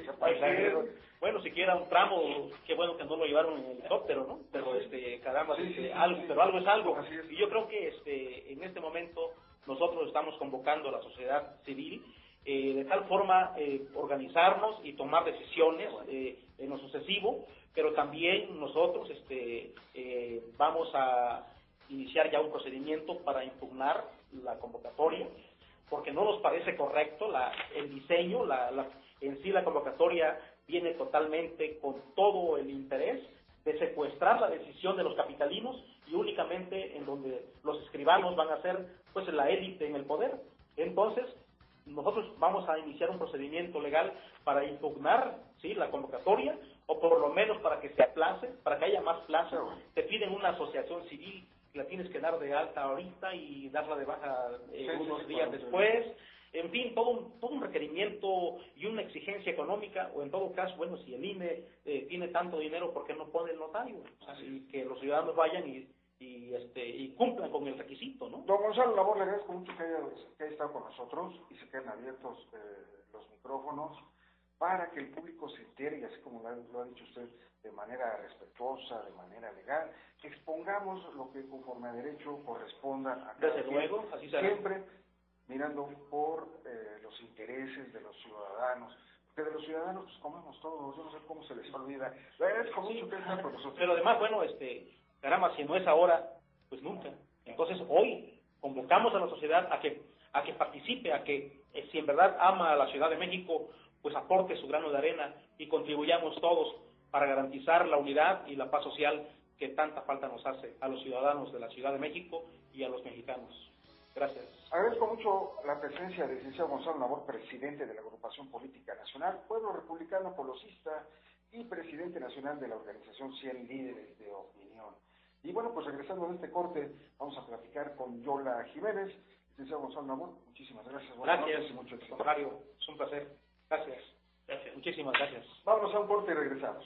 que, bueno, siquiera un tramo, qué bueno que no lo llevaron en helicóptero, ¿no? Pero este, caramba, sí, este, sí, algo, sí, pero algo es algo. Es. Y yo creo que este, en este momento nosotros estamos convocando a la sociedad civil eh, de tal forma eh, organizarnos y tomar decisiones eh, en lo sucesivo, pero también nosotros este, eh, vamos a iniciar ya un procedimiento para impugnar la convocatoria, porque no nos parece correcto la, el diseño, la, la, en sí la convocatoria viene totalmente con todo el interés de secuestrar la decisión de los capitalinos y únicamente en donde los escribanos van a ser pues la élite en el poder. Entonces, nosotros vamos a iniciar un procedimiento legal para impugnar ¿sí? la convocatoria, o por lo menos para que se aplace, para que haya más plazas. Te piden una asociación civil, la tienes que dar de alta ahorita y darla de baja eh, sí, unos sí, días sí, después. En fin, todo un, todo un requerimiento y una exigencia económica, o en todo caso, bueno, si el I N E eh, tiene tanto dinero, ¿por qué no pone el notario? Así que los ciudadanos vayan y, y, este, y cumplan con el requisito, ¿no? Don Gonzalo Labor, le agradezco mucho que haya, que haya estado con nosotros y se queden abiertos eh, los micrófonos para que el público se entere, y así como lo ha, lo ha dicho usted, de manera respetuosa, de manera legal, que expongamos lo que conforme a derecho corresponda a cada Desde luego, así será. Siempre mirando por eh, los intereses de los ciudadanos, porque de los ciudadanos pues comemos todos, yo no sé cómo se les olvida. Le agradezco mucho que estén con nosotros. Pero además, bueno, este, caramba, si no es ahora, pues nunca. Entonces hoy convocamos a la sociedad a que, a que participe, a que eh, si en verdad ama a la Ciudad de México, pues aporte su grano de arena y contribuyamos todos para garantizar la unidad y la paz social que tanta falta nos hace a los ciudadanos de la Ciudad de México y a los mexicanos. Gracias. Agradezco mucho la presencia del licenciado Gonzalo Labor, presidente de la Agrupación Política Nacional, Pueblo Republicano Colosista y presidente nacional de la organización cien Líderes de Opinión. Y bueno, pues regresando de este corte, vamos a platicar con Yola Jiménez. Licenciado Gonzalo Labor, muchísimas gracias. Gracias, y mucho éxito. Contrario, es un placer. Gracias. Gracias. Muchísimas gracias. Vámonos a un corte y regresamos.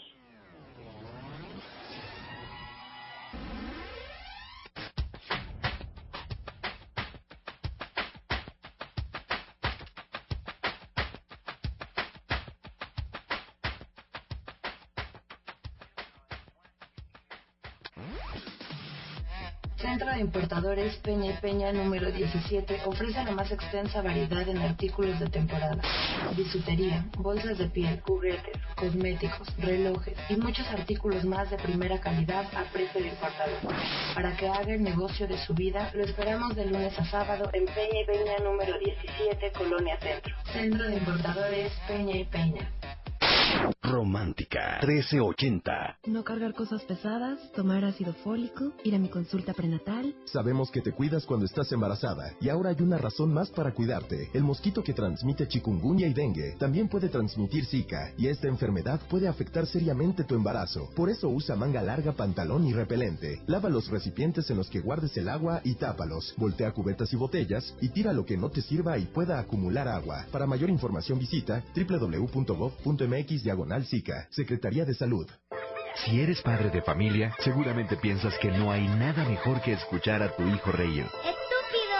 Centro de Importadores Peña y Peña número diecisiete ofrece la más extensa variedad en artículos de temporada: bisutería, bolsas de piel, juguetes, cosméticos, relojes y muchos artículos más de primera calidad a precio de importador. Para que haga el negocio de su vida, lo esperamos de lunes a sábado en Peña y Peña número diecisiete, Colonia Centro. Centro de Importadores Peña y Peña. Romántica trece ochenta. No cargar cosas pesadas, tomar ácido fólico, ir a mi consulta prenatal. Sabemos que te cuidas cuando estás embarazada y ahora hay una razón más para cuidarte. El mosquito que transmite chikungunya y dengue también puede transmitir Zika, y esta enfermedad puede afectar seriamente tu embarazo. Por eso usa manga larga, pantalón y repelente. Lava los recipientes en los que guardes el agua y tápalos. Voltea cubetas y botellas y tira lo que no te sirva y pueda acumular agua. Para mayor información visita doble u doble u doble u punto gov punto m x diagonal Zika, Secretaría de Salud. Si eres padre de familia, seguramente piensas que no hay nada mejor que escuchar a tu hijo reír. ¡Estúpido!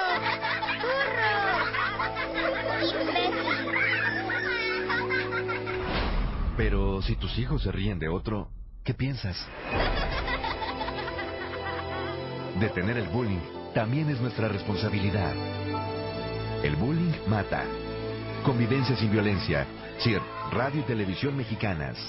¡Burro! ¡Imbécil! Pero si tus hijos se ríen de otro, ¿qué piensas? Detener el bullying también es nuestra responsabilidad. El bullying mata. Convivencia sin violencia. C I R, Radio y Televisión Mexicanas.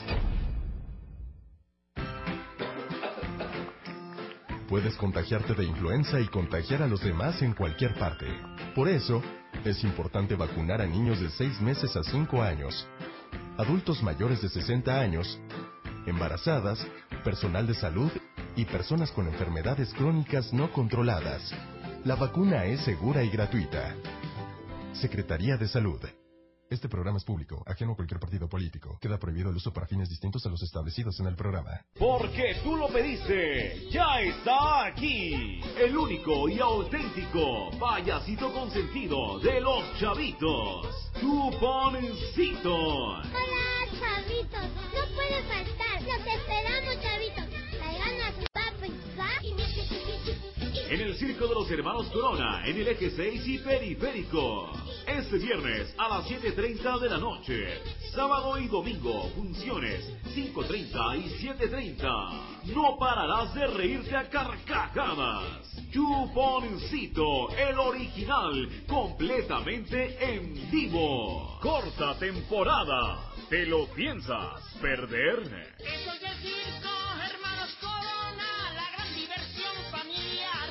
Puedes contagiarte de influenza y contagiar a los demás en cualquier parte. Por eso, es importante vacunar a niños de seis meses a cinco años, adultos mayores de sesenta años, embarazadas, personal de salud y personas con enfermedades crónicas no controladas. La vacuna es segura y gratuita. Secretaría de Salud. Este programa es público, ajeno a cualquier partido político. Queda prohibido el uso para fines distintos a los establecidos en el programa. Porque tú lo pediste, ya está aquí. El único y auténtico payasito consentido de los chavitos. Chuponcito. Hola, chavitos. No puede faltar. Los esperamos, chavitos. Traigan a su papá y su papá. En el Circo de los Hermanos Corona, en el Eje seis y Periférico. Este viernes a las siete treinta de la noche. Sábado y domingo, funciones cinco treinta y siete treinta. No pararás de reírte a carcajadas. Chuponcito, el original, completamente en vivo. Corta temporada. ¿Te lo piensas perder? Eso es el Circo Hermanos Corona, la gran diversión familiar.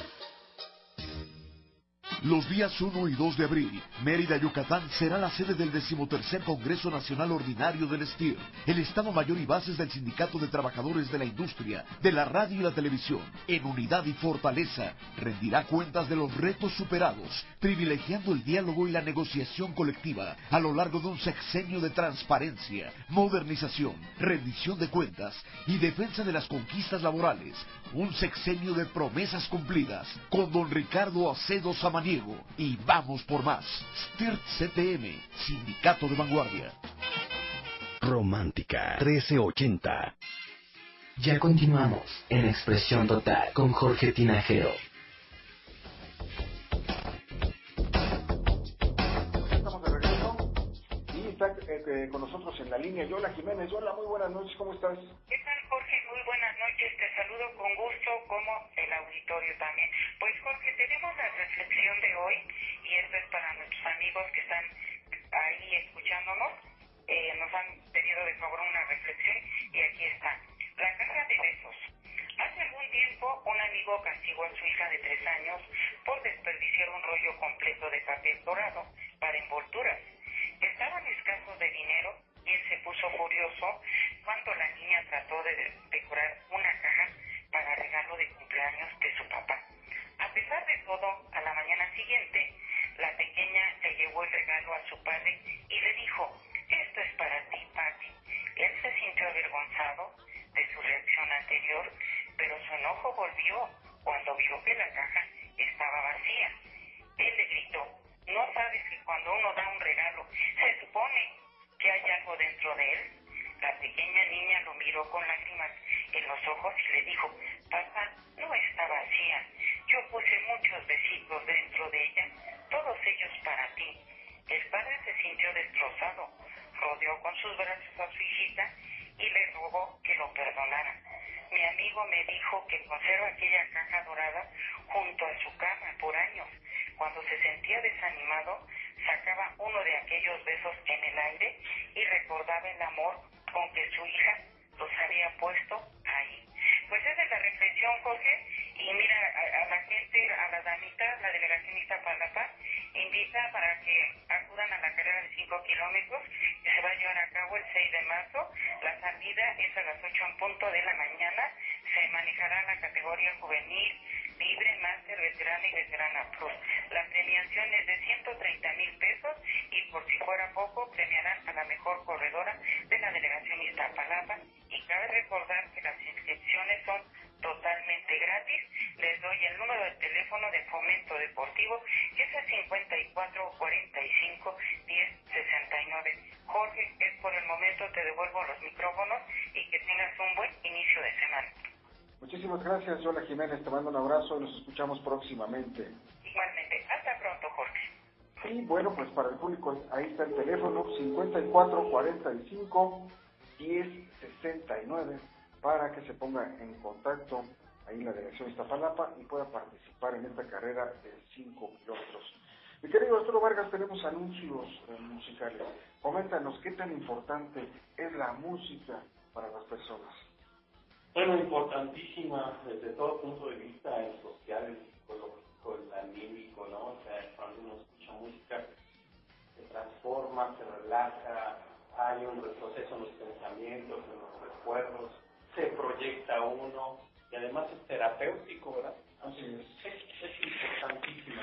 Los días uno y dos de abril, Mérida, Yucatán, será la sede del decimotercer Congreso Nacional Ordinario del S T I R, el Estado Mayor y Bases del Sindicato de Trabajadores de la Industria, de la Radio y la Televisión. En unidad y fortaleza, rendirá cuentas de los retos superados, privilegiando el diálogo y la negociación colectiva a lo largo de un sexenio de transparencia, modernización, rendición de cuentas y defensa de las conquistas laborales. Un sexenio de promesas cumplidas, con don Ricardo Acedo Samaniego. Y vamos por más. S T I R C T M, Sindicato de Vanguardia. Romántica trece ochenta. Ya continuamos en Expresión Total con Jorge Tinajero. Estamos de regreso y está eh, con nosotros en la línea Yola Jiménez. Yola, muy buenas noches, ¿cómo estás? ¿Qué tal, Jorge? Muy buenas noches, te saludo con gusto, como el auditorio también. Pues, Jorge, tenemos la reflexión de hoy, y esto es para nuestros amigos que están ahí escuchándonos. Eh, nos han pedido de favor una reflexión, y aquí está. La caja de besos. Hace algún tiempo, un amigo castigó a su hija de tres años por desperdiciar un rollo completo de papel dorado para envolturas. Estaban escasos de dinero y él se puso furioso cuando la niña trató de decorar una caja para regalo de cumpleaños de su papá. A pesar de todo, a la mañana siguiente, la pequeña le llevó el regalo a su padre y le dijo: esto es para ti, papi. Él se sintió avergonzado de su reacción anterior, pero su enojo volvió cuando vio que la caja estaba vacía. Él le gritó: ¿no sabes que cuando uno da un regalo se supone que hay algo dentro de él? La pequeña niña lo miró con lágrimas en los ojos y le dijo: papá, no está vacía. Yo puse muchos besitos dentro de ella, todos ellos para ti. El padre se sintió destrozado, rodeó con sus brazos a su hijita y le rogó que lo perdonara. Mi amigo me dijo que conserva aquella caja dorada junto a su cama por años. Cuando se sentía desanimado, sacaba uno de aquellos besos en el aire y recordaba el amor con que su hija los había puesto ahí. Pues esa es la reflexión, Jorge, y mira, a, a la gente, a las damitas, la delegación Iztapalapa invita para que acudan a la carrera de cinco kilómetros que se va a llevar a cabo el seis de marzo. La salida es a las ocho en punto de la mañana. Se manejará la categoría juvenil, libre, máster, veterana y veterana plus. La premiación es de ciento treinta mil pesos y por si fuera poco premiarán a la mejor corredora de la delegación Iztapalapa. Y cabe recordar que las inscripciones son totalmente gratis. Les doy el número de teléfono de Fomento Deportivo, que es el cincuenta y cuatro cuarenta y cinco diez sesenta y nueve. Jorge, es por el momento, te devuelvo los micrófonos y que tengas un buen inicio de semana. Muchísimas gracias, Yola Jiménez, te mando un abrazo y nos escuchamos próximamente. Igualmente, hasta pronto, Jorge. Y bueno, pues para el público, ahí está el teléfono, cincuenta y cuatro cuarenta y cinco diez sesenta y nueve, para que se ponga en contacto ahí en la delegación Iztapalapa y pueda participar en esta carrera de cinco kilómetros. Mi querido Arturo Vargas, tenemos anuncios eh, musicales. Coméntanos qué tan importante es la música para las personas. Bueno, importantísima desde todo punto de vista, el social, el psicológico, el anímico, ¿no? O sea, cuando uno escucha música se transforma, se relaja, hay un retroceso en los pensamientos, en los recuerdos, se proyecta uno y además es terapéutico, ¿verdad? Así es. Es, es importantísimo.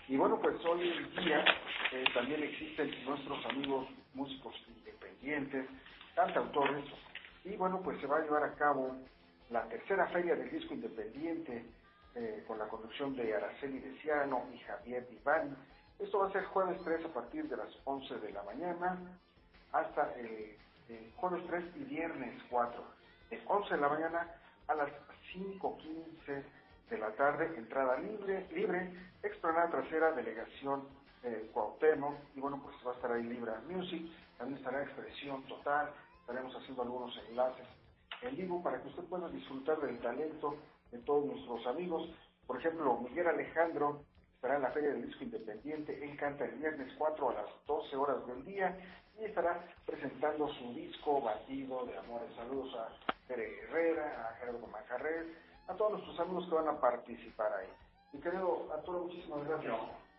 Y bueno, pues hoy en día eh, también existen nuestros amigos músicos independientes, cantautores, y bueno, pues se va a llevar a cabo la tercera feria del disco independiente eh, con la conducción de Araceli Deciano y Javier Divani. Esto va a ser jueves tres a partir de las once de la mañana hasta el, el jueves tres y viernes cuatro, de once de la mañana a las cinco quince de la tarde, entrada libre, libre, explanada trasera, delegación eh, Cuauhtémoc, y bueno, pues va a estar ahí Libra Music, también estará Expresión Total, estaremos haciendo algunos enlaces en vivo para que usted pueda disfrutar del talento de todos nuestros amigos. Por ejemplo, Miguel Alejandro estará en la Feria del Disco Independiente, él canta el viernes cuatro a las doce horas del día y estará presentando su disco Bandido de Amores. Saludos a Tere Herrera, a Gerardo Manjarres, a todos nuestros amigos que van a participar ahí. Mi querido Arturo, muchísimas gracias.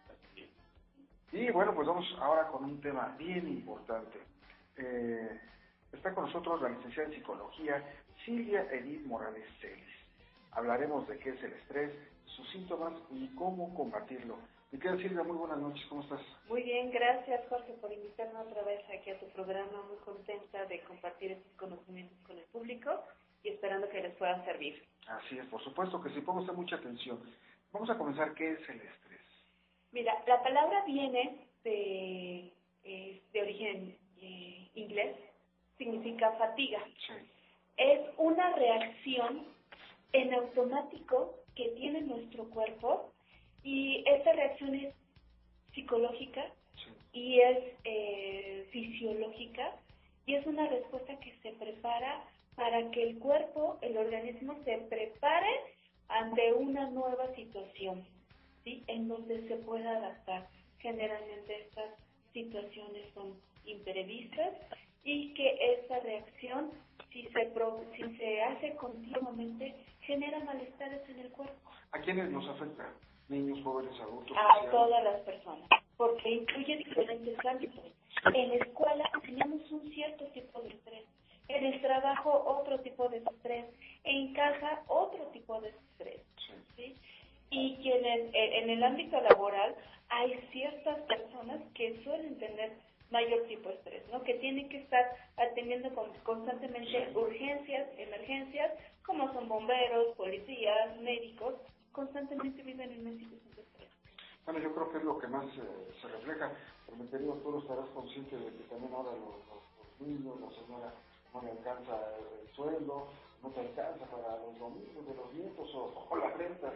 Y bueno, pues vamos ahora con un tema bien importante. Eh, está con nosotros la licenciada en Psicología, Silvia Edith Morales Celis. Hablaremos de qué es el estrés, sus síntomas y cómo combatirlo. Mi querida Silvia, muy buenas noches, ¿cómo estás? Muy bien, gracias Jorge por invitarme otra vez aquí a tu programa, muy contenta de compartir estos conocimientos con el público y esperando que les puedan servir. Así es, por supuesto que sí, ponga usted mucha atención. Vamos a comenzar, ¿qué es el estrés? Mira, la palabra viene de, eh, de origen eh, inglés, significa fatiga. Sí. Es una reacción en automático que tiene nuestro cuerpo y esta reacción es psicológica sí. y es eh, fisiológica y es una respuesta que se prepara para que el cuerpo, el organismo se prepare ante una nueva situación, ¿sí? En donde se pueda adaptar. Generalmente estas situaciones son imprevistas y que esta reacción, si se, pro, si se hace continuamente, genera malestares en el cuerpo. ¿A quiénes nos afecta? Niños, jóvenes, adultos. A sociales. Todas las personas, porque incluye diferentes ámbitos. En la escuela tenemos un cierto tipo de estrés, en el trabajo otro tipo de estrés, en casa otro tipo de estrés, sí. ¿sí? Y quienes, en el ámbito laboral hay ciertas personas que suelen tener mayor tipo de estrés, ¿no? Que tienen que estar atendiendo constantemente sí. urgencias, emergencias, como son bomberos, policías, médicos, constantemente viven en una situación de estrés. Bueno, yo creo que es lo que más eh, se refleja, pero mi querido Arturo, estarás consciente de que también ahora los, los, los niños, la señora no le alcanza el sueldo, no te alcanza para los domingos de los nietos o, o las rentas.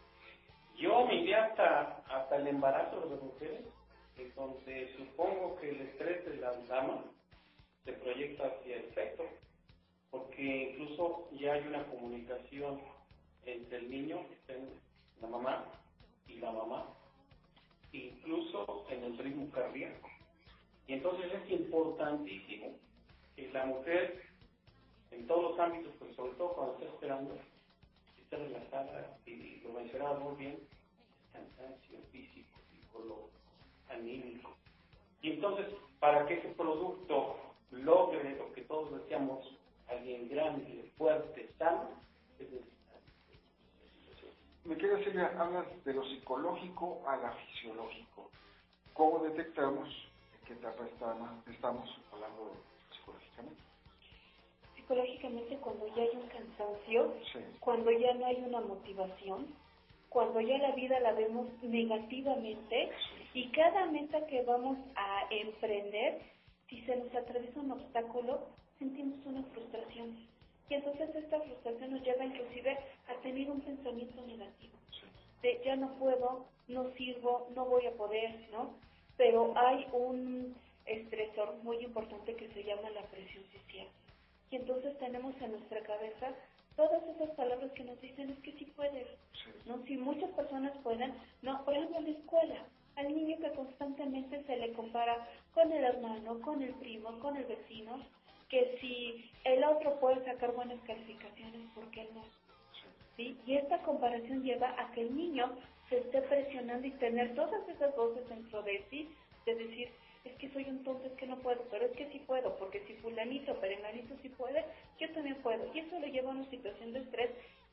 Yo me iría hasta, hasta el embarazo de las mujeres, en donde supongo que el estrés de la dama se proyecta hacia el feto, porque incluso ya hay una comunicación entre el niño, la mamá y la mamá, incluso en el ritmo cardíaco. Y entonces es importantísimo que la mujer, en todos los ámbitos, pero sobre todo cuando está esperando, esté relajada, y lo mencionaba muy bien, cansancio físico, psicológico, anímico. Y entonces, para que ese producto logre lo que todos decíamos, alguien grande, fuerte, sano, es necesario. Me queda Silvia, hablas de lo psicológico a la fisiológico. ¿Cómo detectamos en qué etapa estamos, estamos hablando psicológicamente? Psicológicamente, cuando ya hay un cansancio, sí. cuando ya no hay una motivación, cuando ya la vida la vemos negativamente y cada meta que vamos a emprender, si se nos atraviesa un obstáculo, sentimos una frustración. Y entonces esta frustración nos lleva inclusive a tener un pensamiento negativo. De ya no puedo, no sirvo, no voy a poder, ¿no? Pero hay un estresor muy importante que se llama la presión social. Y entonces tenemos en nuestra cabeza todas esas palabras que nos dicen es que sí puedes, ¿no? Si muchas personas pueden, no, por ejemplo en la escuela, al niño que constantemente se le compara con el hermano, con el primo, con el vecino, que si el otro puede sacar buenas calificaciones, ¿por qué no? ¿Sí? Y esta comparación lleva a que el niño se esté presionando y tener todas esas voces dentro de sí, de decir, es que soy un tonto, es que no puedo, pero es que sí puedo, porque si fulanito, perenganito sí puede, yo también puedo. Y eso lo lleva a una situación de estrés que los niños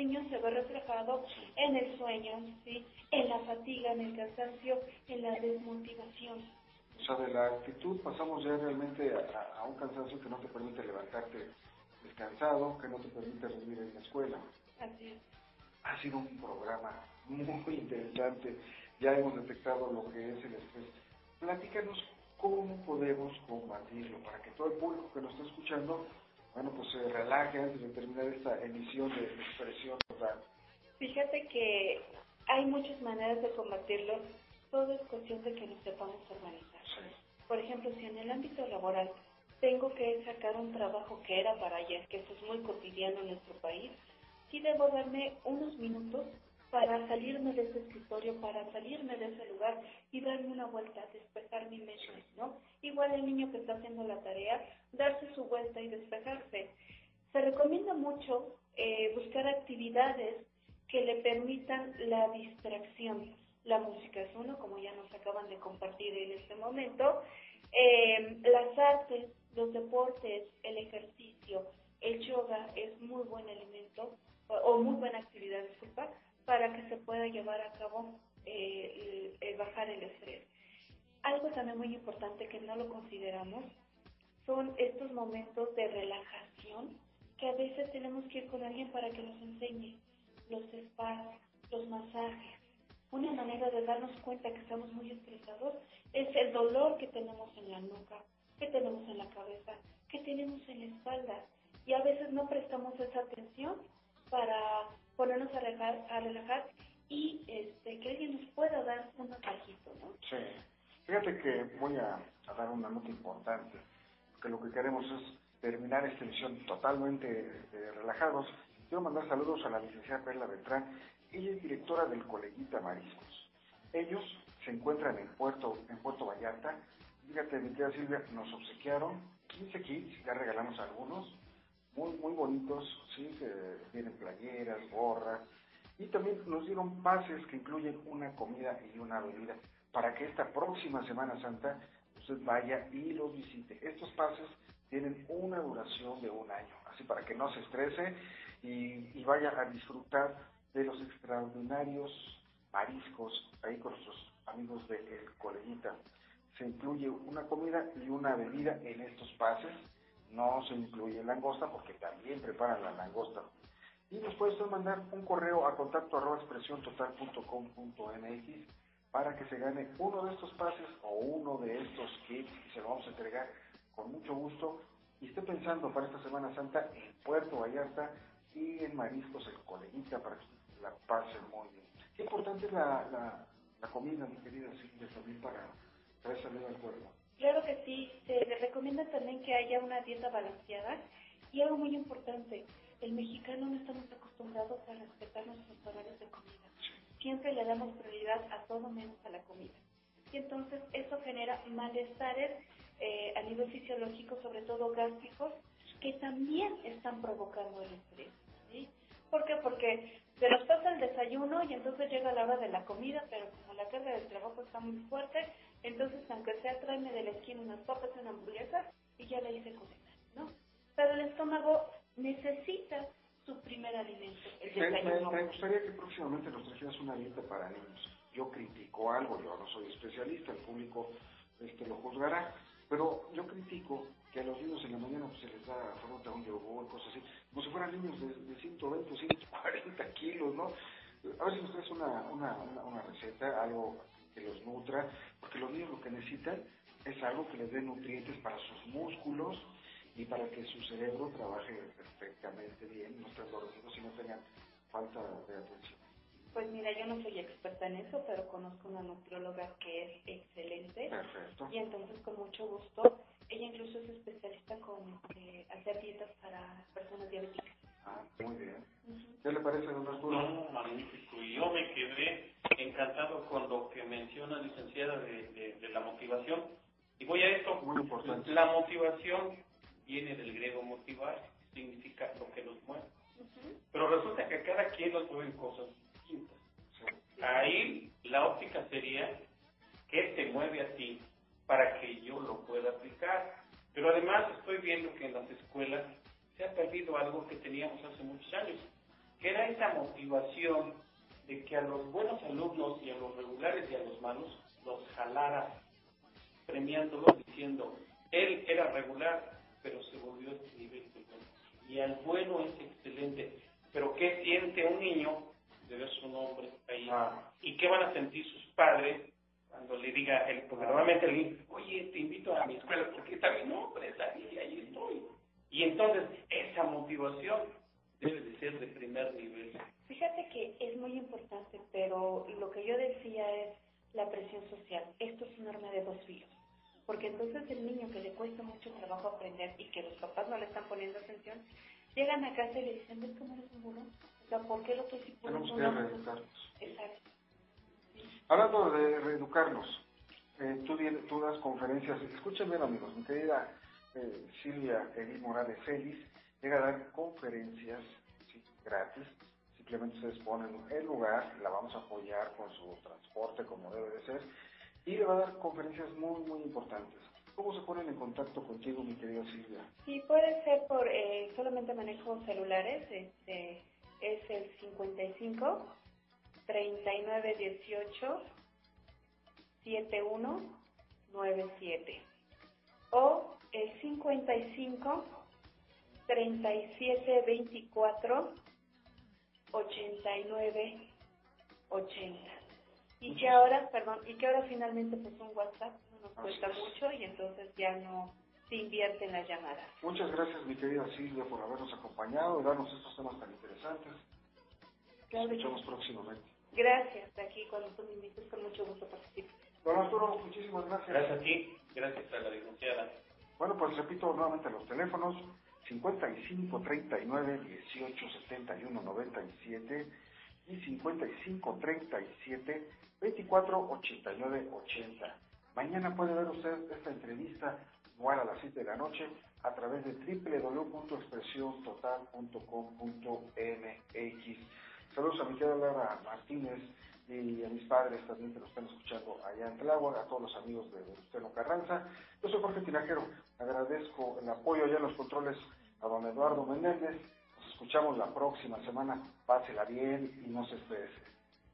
niño se ve reflejado en el sueño, ¿sí? En la fatiga, en el cansancio, en la desmotivación. O sea, de la actitud pasamos ya realmente a, a un cansancio que no te permite levantarte descansado, que no te permite rendir en la escuela. Así es. Ha sido un programa muy, muy interesante. Ya hemos detectado lo que es el estrés. Platícanos cómo podemos combatirlo para que todo el público que nos está escuchando, bueno, pues se relaje antes de terminar esta emisión de Expresión Total. Fíjate que hay muchas maneras de combatirlo. Todo es cuestión de que nos sepamos organizar. Sí. Por ejemplo, si en el ámbito laboral tengo que sacar un trabajo que era para ayer, que eso es muy cotidiano en nuestro país, sí debo darme unos minutos para salirme de ese escritorio, para salirme de ese lugar y darme una vuelta, despejar mi mente, ¿no? Igual el niño que está haciendo la tarea, darse su vuelta y despejarse. Se recomienda mucho eh, buscar actividades que le permitan la distracción. La música es uno, como ya nos acaban de compartir en este momento. Eh, las artes, los deportes, el ejercicio, el yoga es muy buen alimento, o, o muy buena actividad, disculpa, para que se pueda llevar a cabo eh, el, el bajar el estrés. Algo también muy importante que no lo consideramos son estos momentos de relajación que a veces tenemos que ir con alguien para que nos enseñe. Los spas, los masajes. Una manera de darnos cuenta que estamos muy estresados es el dolor que tenemos en la nuca, que tenemos en la cabeza, que tenemos en la espalda. Y a veces no prestamos esa atención para ponernos a relajar, a relajar y este, que alguien nos pueda dar un masajito, ¿no? Sí. Fíjate que voy a, a dar una nota importante, porque lo que queremos es terminar esta emisión totalmente eh, relajados. Quiero mandar saludos a la licenciada Perla Beltrán. Ella es directora del Coleguita Mariscos. Ellos se encuentran en Puerto, en Puerto Vallarta. Fíjate, mi tía Silvia, nos obsequiaron quince kits, ya regalamos algunos, muy muy bonitos, sí, que tienen playeras, gorras, y también nos dieron pases que incluyen una comida y una bebida, para que esta próxima Semana Santa usted vaya y los visite. Estos pases tienen una duración de un año, así para que no se estrese y, y vaya a disfrutar de los extraordinarios mariscos ahí con nuestros amigos de El Coleguita. Se incluye una comida y una bebida en estos pases. No se incluye langosta porque también preparan la langosta. Y nos puedes mandar un correo a contacto arroba expresión total punto com punto mx para que se gane uno de estos pases o uno de estos kits y se lo vamos a entregar con mucho gusto. Y esté pensando para esta Semana Santa en Puerto Vallarta y en Mariscos El Coleguita para que la pasen muy bien. Qué importante es la, la, la comida, mi querida Silvia, también para traer salud al cuerpo. Claro que sí, se le recomienda también que haya una dieta balanceada y algo muy importante, el mexicano no estamos acostumbrados a respetar nuestros horarios de comida. Siempre le damos prioridad a todo menos a la comida. Y entonces eso genera malestares eh, a nivel fisiológico, sobre todo gástricos, que también están provocando el estrés, ¿sí? ¿Por qué? Porque se nos pasa el desayuno y entonces llega la hora de la comida, pero como la carga del trabajo está muy fuerte, entonces aunque sea tráeme de la esquina unas papas y una hamburguesa y ya la hice cocinar, ¿no? Pero el estómago necesita su primer alimento, el desayuno. Me, me, me gustaría que próximamente nos trajeras una dieta para niños. Yo critico algo, yo no soy especialista, el público este, lo juzgará, pero yo critico que a los niños en la mañana pues, se les da fruta, un yogur, cosas así, como si fueran niños de, de ciento veinte, ciento cuarenta kilos, ¿no? A ver si nos traes una, una, una, una receta, algo que los nutra, porque los niños lo que necesitan es algo que les dé nutrientes para sus músculos y para que su cerebro trabaje perfectamente bien, no estén dormidos y no tengan falta de atención. Pues mira, yo no soy experta en eso, pero conozco una nutrióloga que es excelente. Perfecto. Y entonces con mucho gusto, ella incluso es especialista con eh, hacer dietas para personas diabéticas. Ah, muy bien. Uh-huh. ¿Qué le parece, don Arturo? No, magnífico. Y yo me quedé encantado con lo que menciona la licenciada de, de, de la motivación. Y voy a esto. Muy importante. La motivación viene del griego motivar, significa lo que nos mueve. Uh-huh. Pero resulta que cada quien nos mueve cosas distintas. Sí. Ahí la óptica sería qué te mueve a ti para que yo lo pueda aplicar. Pero además estoy viendo que en las escuelas se ha perdido algo que teníamos hace muchos años, que era esa motivación de que a los buenos alumnos y a los regulares y a los malos los jalara, premiándolos, diciendo, él era regular, pero se volvió a este nivel de bueno. Y al bueno es excelente. Pero ¿qué siente un niño de ver su nombre ahí? Ah. ¿Y qué van a sentir sus padres cuando le diga, el, porque normalmente le dice, oye, te invito a mi escuela porque está mi nombre, está ahí, y ahí estoy? Y entonces esa motivación debe de ser de primer nivel. Fíjate que es muy importante, pero lo que yo decía es la presión social. Esto es un arma de dos filos. Porque entonces el niño que le cuesta mucho trabajo aprender y que los papás no le están poniendo atención, llegan a casa y le dicen, ¿ves cómo eres un burro? O sea, ¿por qué lo otro sí puedes? Tenemos que reeducarnos. Exacto. Hablando de reeducarnos, eh, tú, tú das conferencias, escuchen bien amigos, mi querida eh, Silvia Edith Morales Félix llega a dar conferencias sí, gratis, simplemente ustedes ponen el lugar, la vamos a apoyar con su transporte como debe de ser, y le va a dar conferencias muy, muy importantes. ¿Cómo se ponen en contacto contigo, mi querida Silvia? Sí, puede ser por, eh, solamente manejo celulares, este, es el cincuenta y cinco, treinta y nueve dieciocho, setenta y uno noventa y siete, o el cincuenta y cinco, treinta y siete veinticuatro, ochenta y nueve ochenta. Y que ahora, perdón, y que ahora finalmente pues un WhatsApp no nos cuesta mucho y entonces ya no se invierte en las llamadas. Muchas gracias, mi querida Silvia, por habernos acompañado y darnos estos temas tan interesantes. Claro. Nos escuchamos próximamente. Gracias, aquí cuando tú me invites con mucho gusto participo. Don Arturo, muchísimas gracias. Gracias a ti, gracias a la licenciada. Bueno, pues repito nuevamente los teléfonos, cincuenta y cinco, treinta y nueve, dieciocho, setenta y uno, noventa y siete y cincuenta y cinco, treinta y siete, veinticuatro, ochenta y nueve, ochenta. Mañana puede ver usted esta entrevista igual a las siete de la noche a través de doble u doble u doble u punto expresión total punto com punto m x. Saludos a mi querida Lara Martínez y a mis padres también que nos están escuchando allá en Tláhuac, a todos los amigos de Venustiano Carranza. Yo soy Jorge Tinajero, agradezco el apoyo allá en los controles a don Eduardo Menéndez. Nos escuchamos la próxima semana, pásela bien y no se estrese.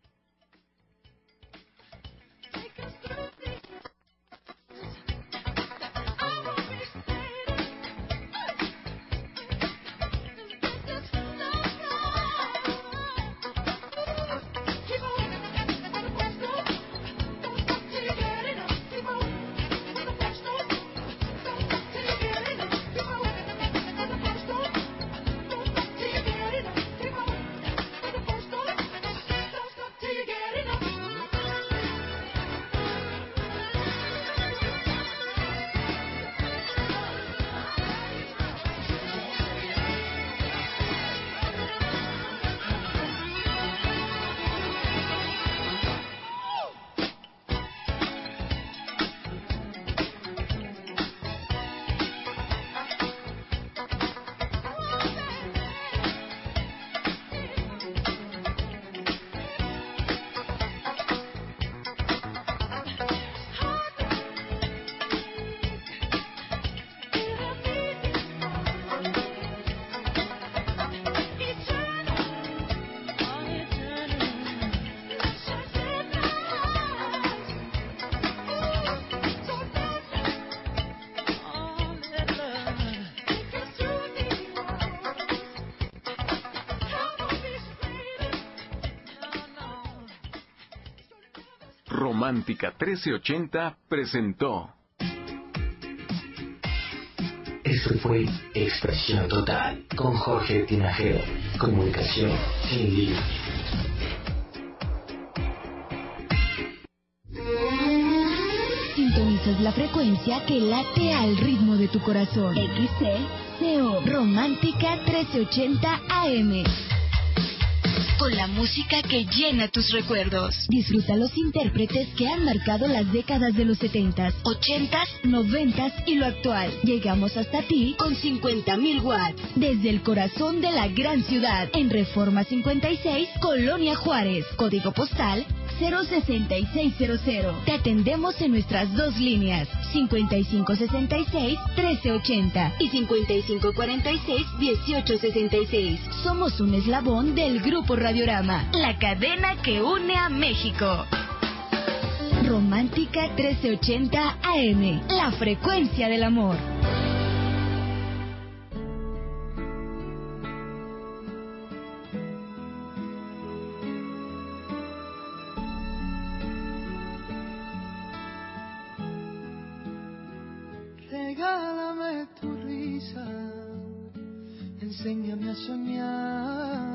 Romántica trece ochenta presentó. Esto fue Expresión Total con Jorge Tinajero. Comunicación sin límites. Sintonizas la frecuencia que late al ritmo de tu corazón. X C C O Romántica trece ochenta A M. Con la música que llena tus recuerdos. Disfruta los intérpretes que han marcado las décadas de los setentas, ochentas, noventas y lo actual. Llegamos hasta ti con cincuenta mil watts. Desde el corazón de la gran ciudad. En Reforma cincuenta y seis, Colonia Juárez. Código postal cero seis seis cero cero. Te atendemos en nuestras dos líneas, cincuenta y cinco sesenta y seis, trece ochenta y cincuenta y cinco cuarenta y seis, dieciocho sesenta y seis. Somos un eslabón del Grupo Radiorama, la cadena que une a México. Romántica trece ochenta A M, la frecuencia del amor. Regálame tu risa, enséñame a soñar.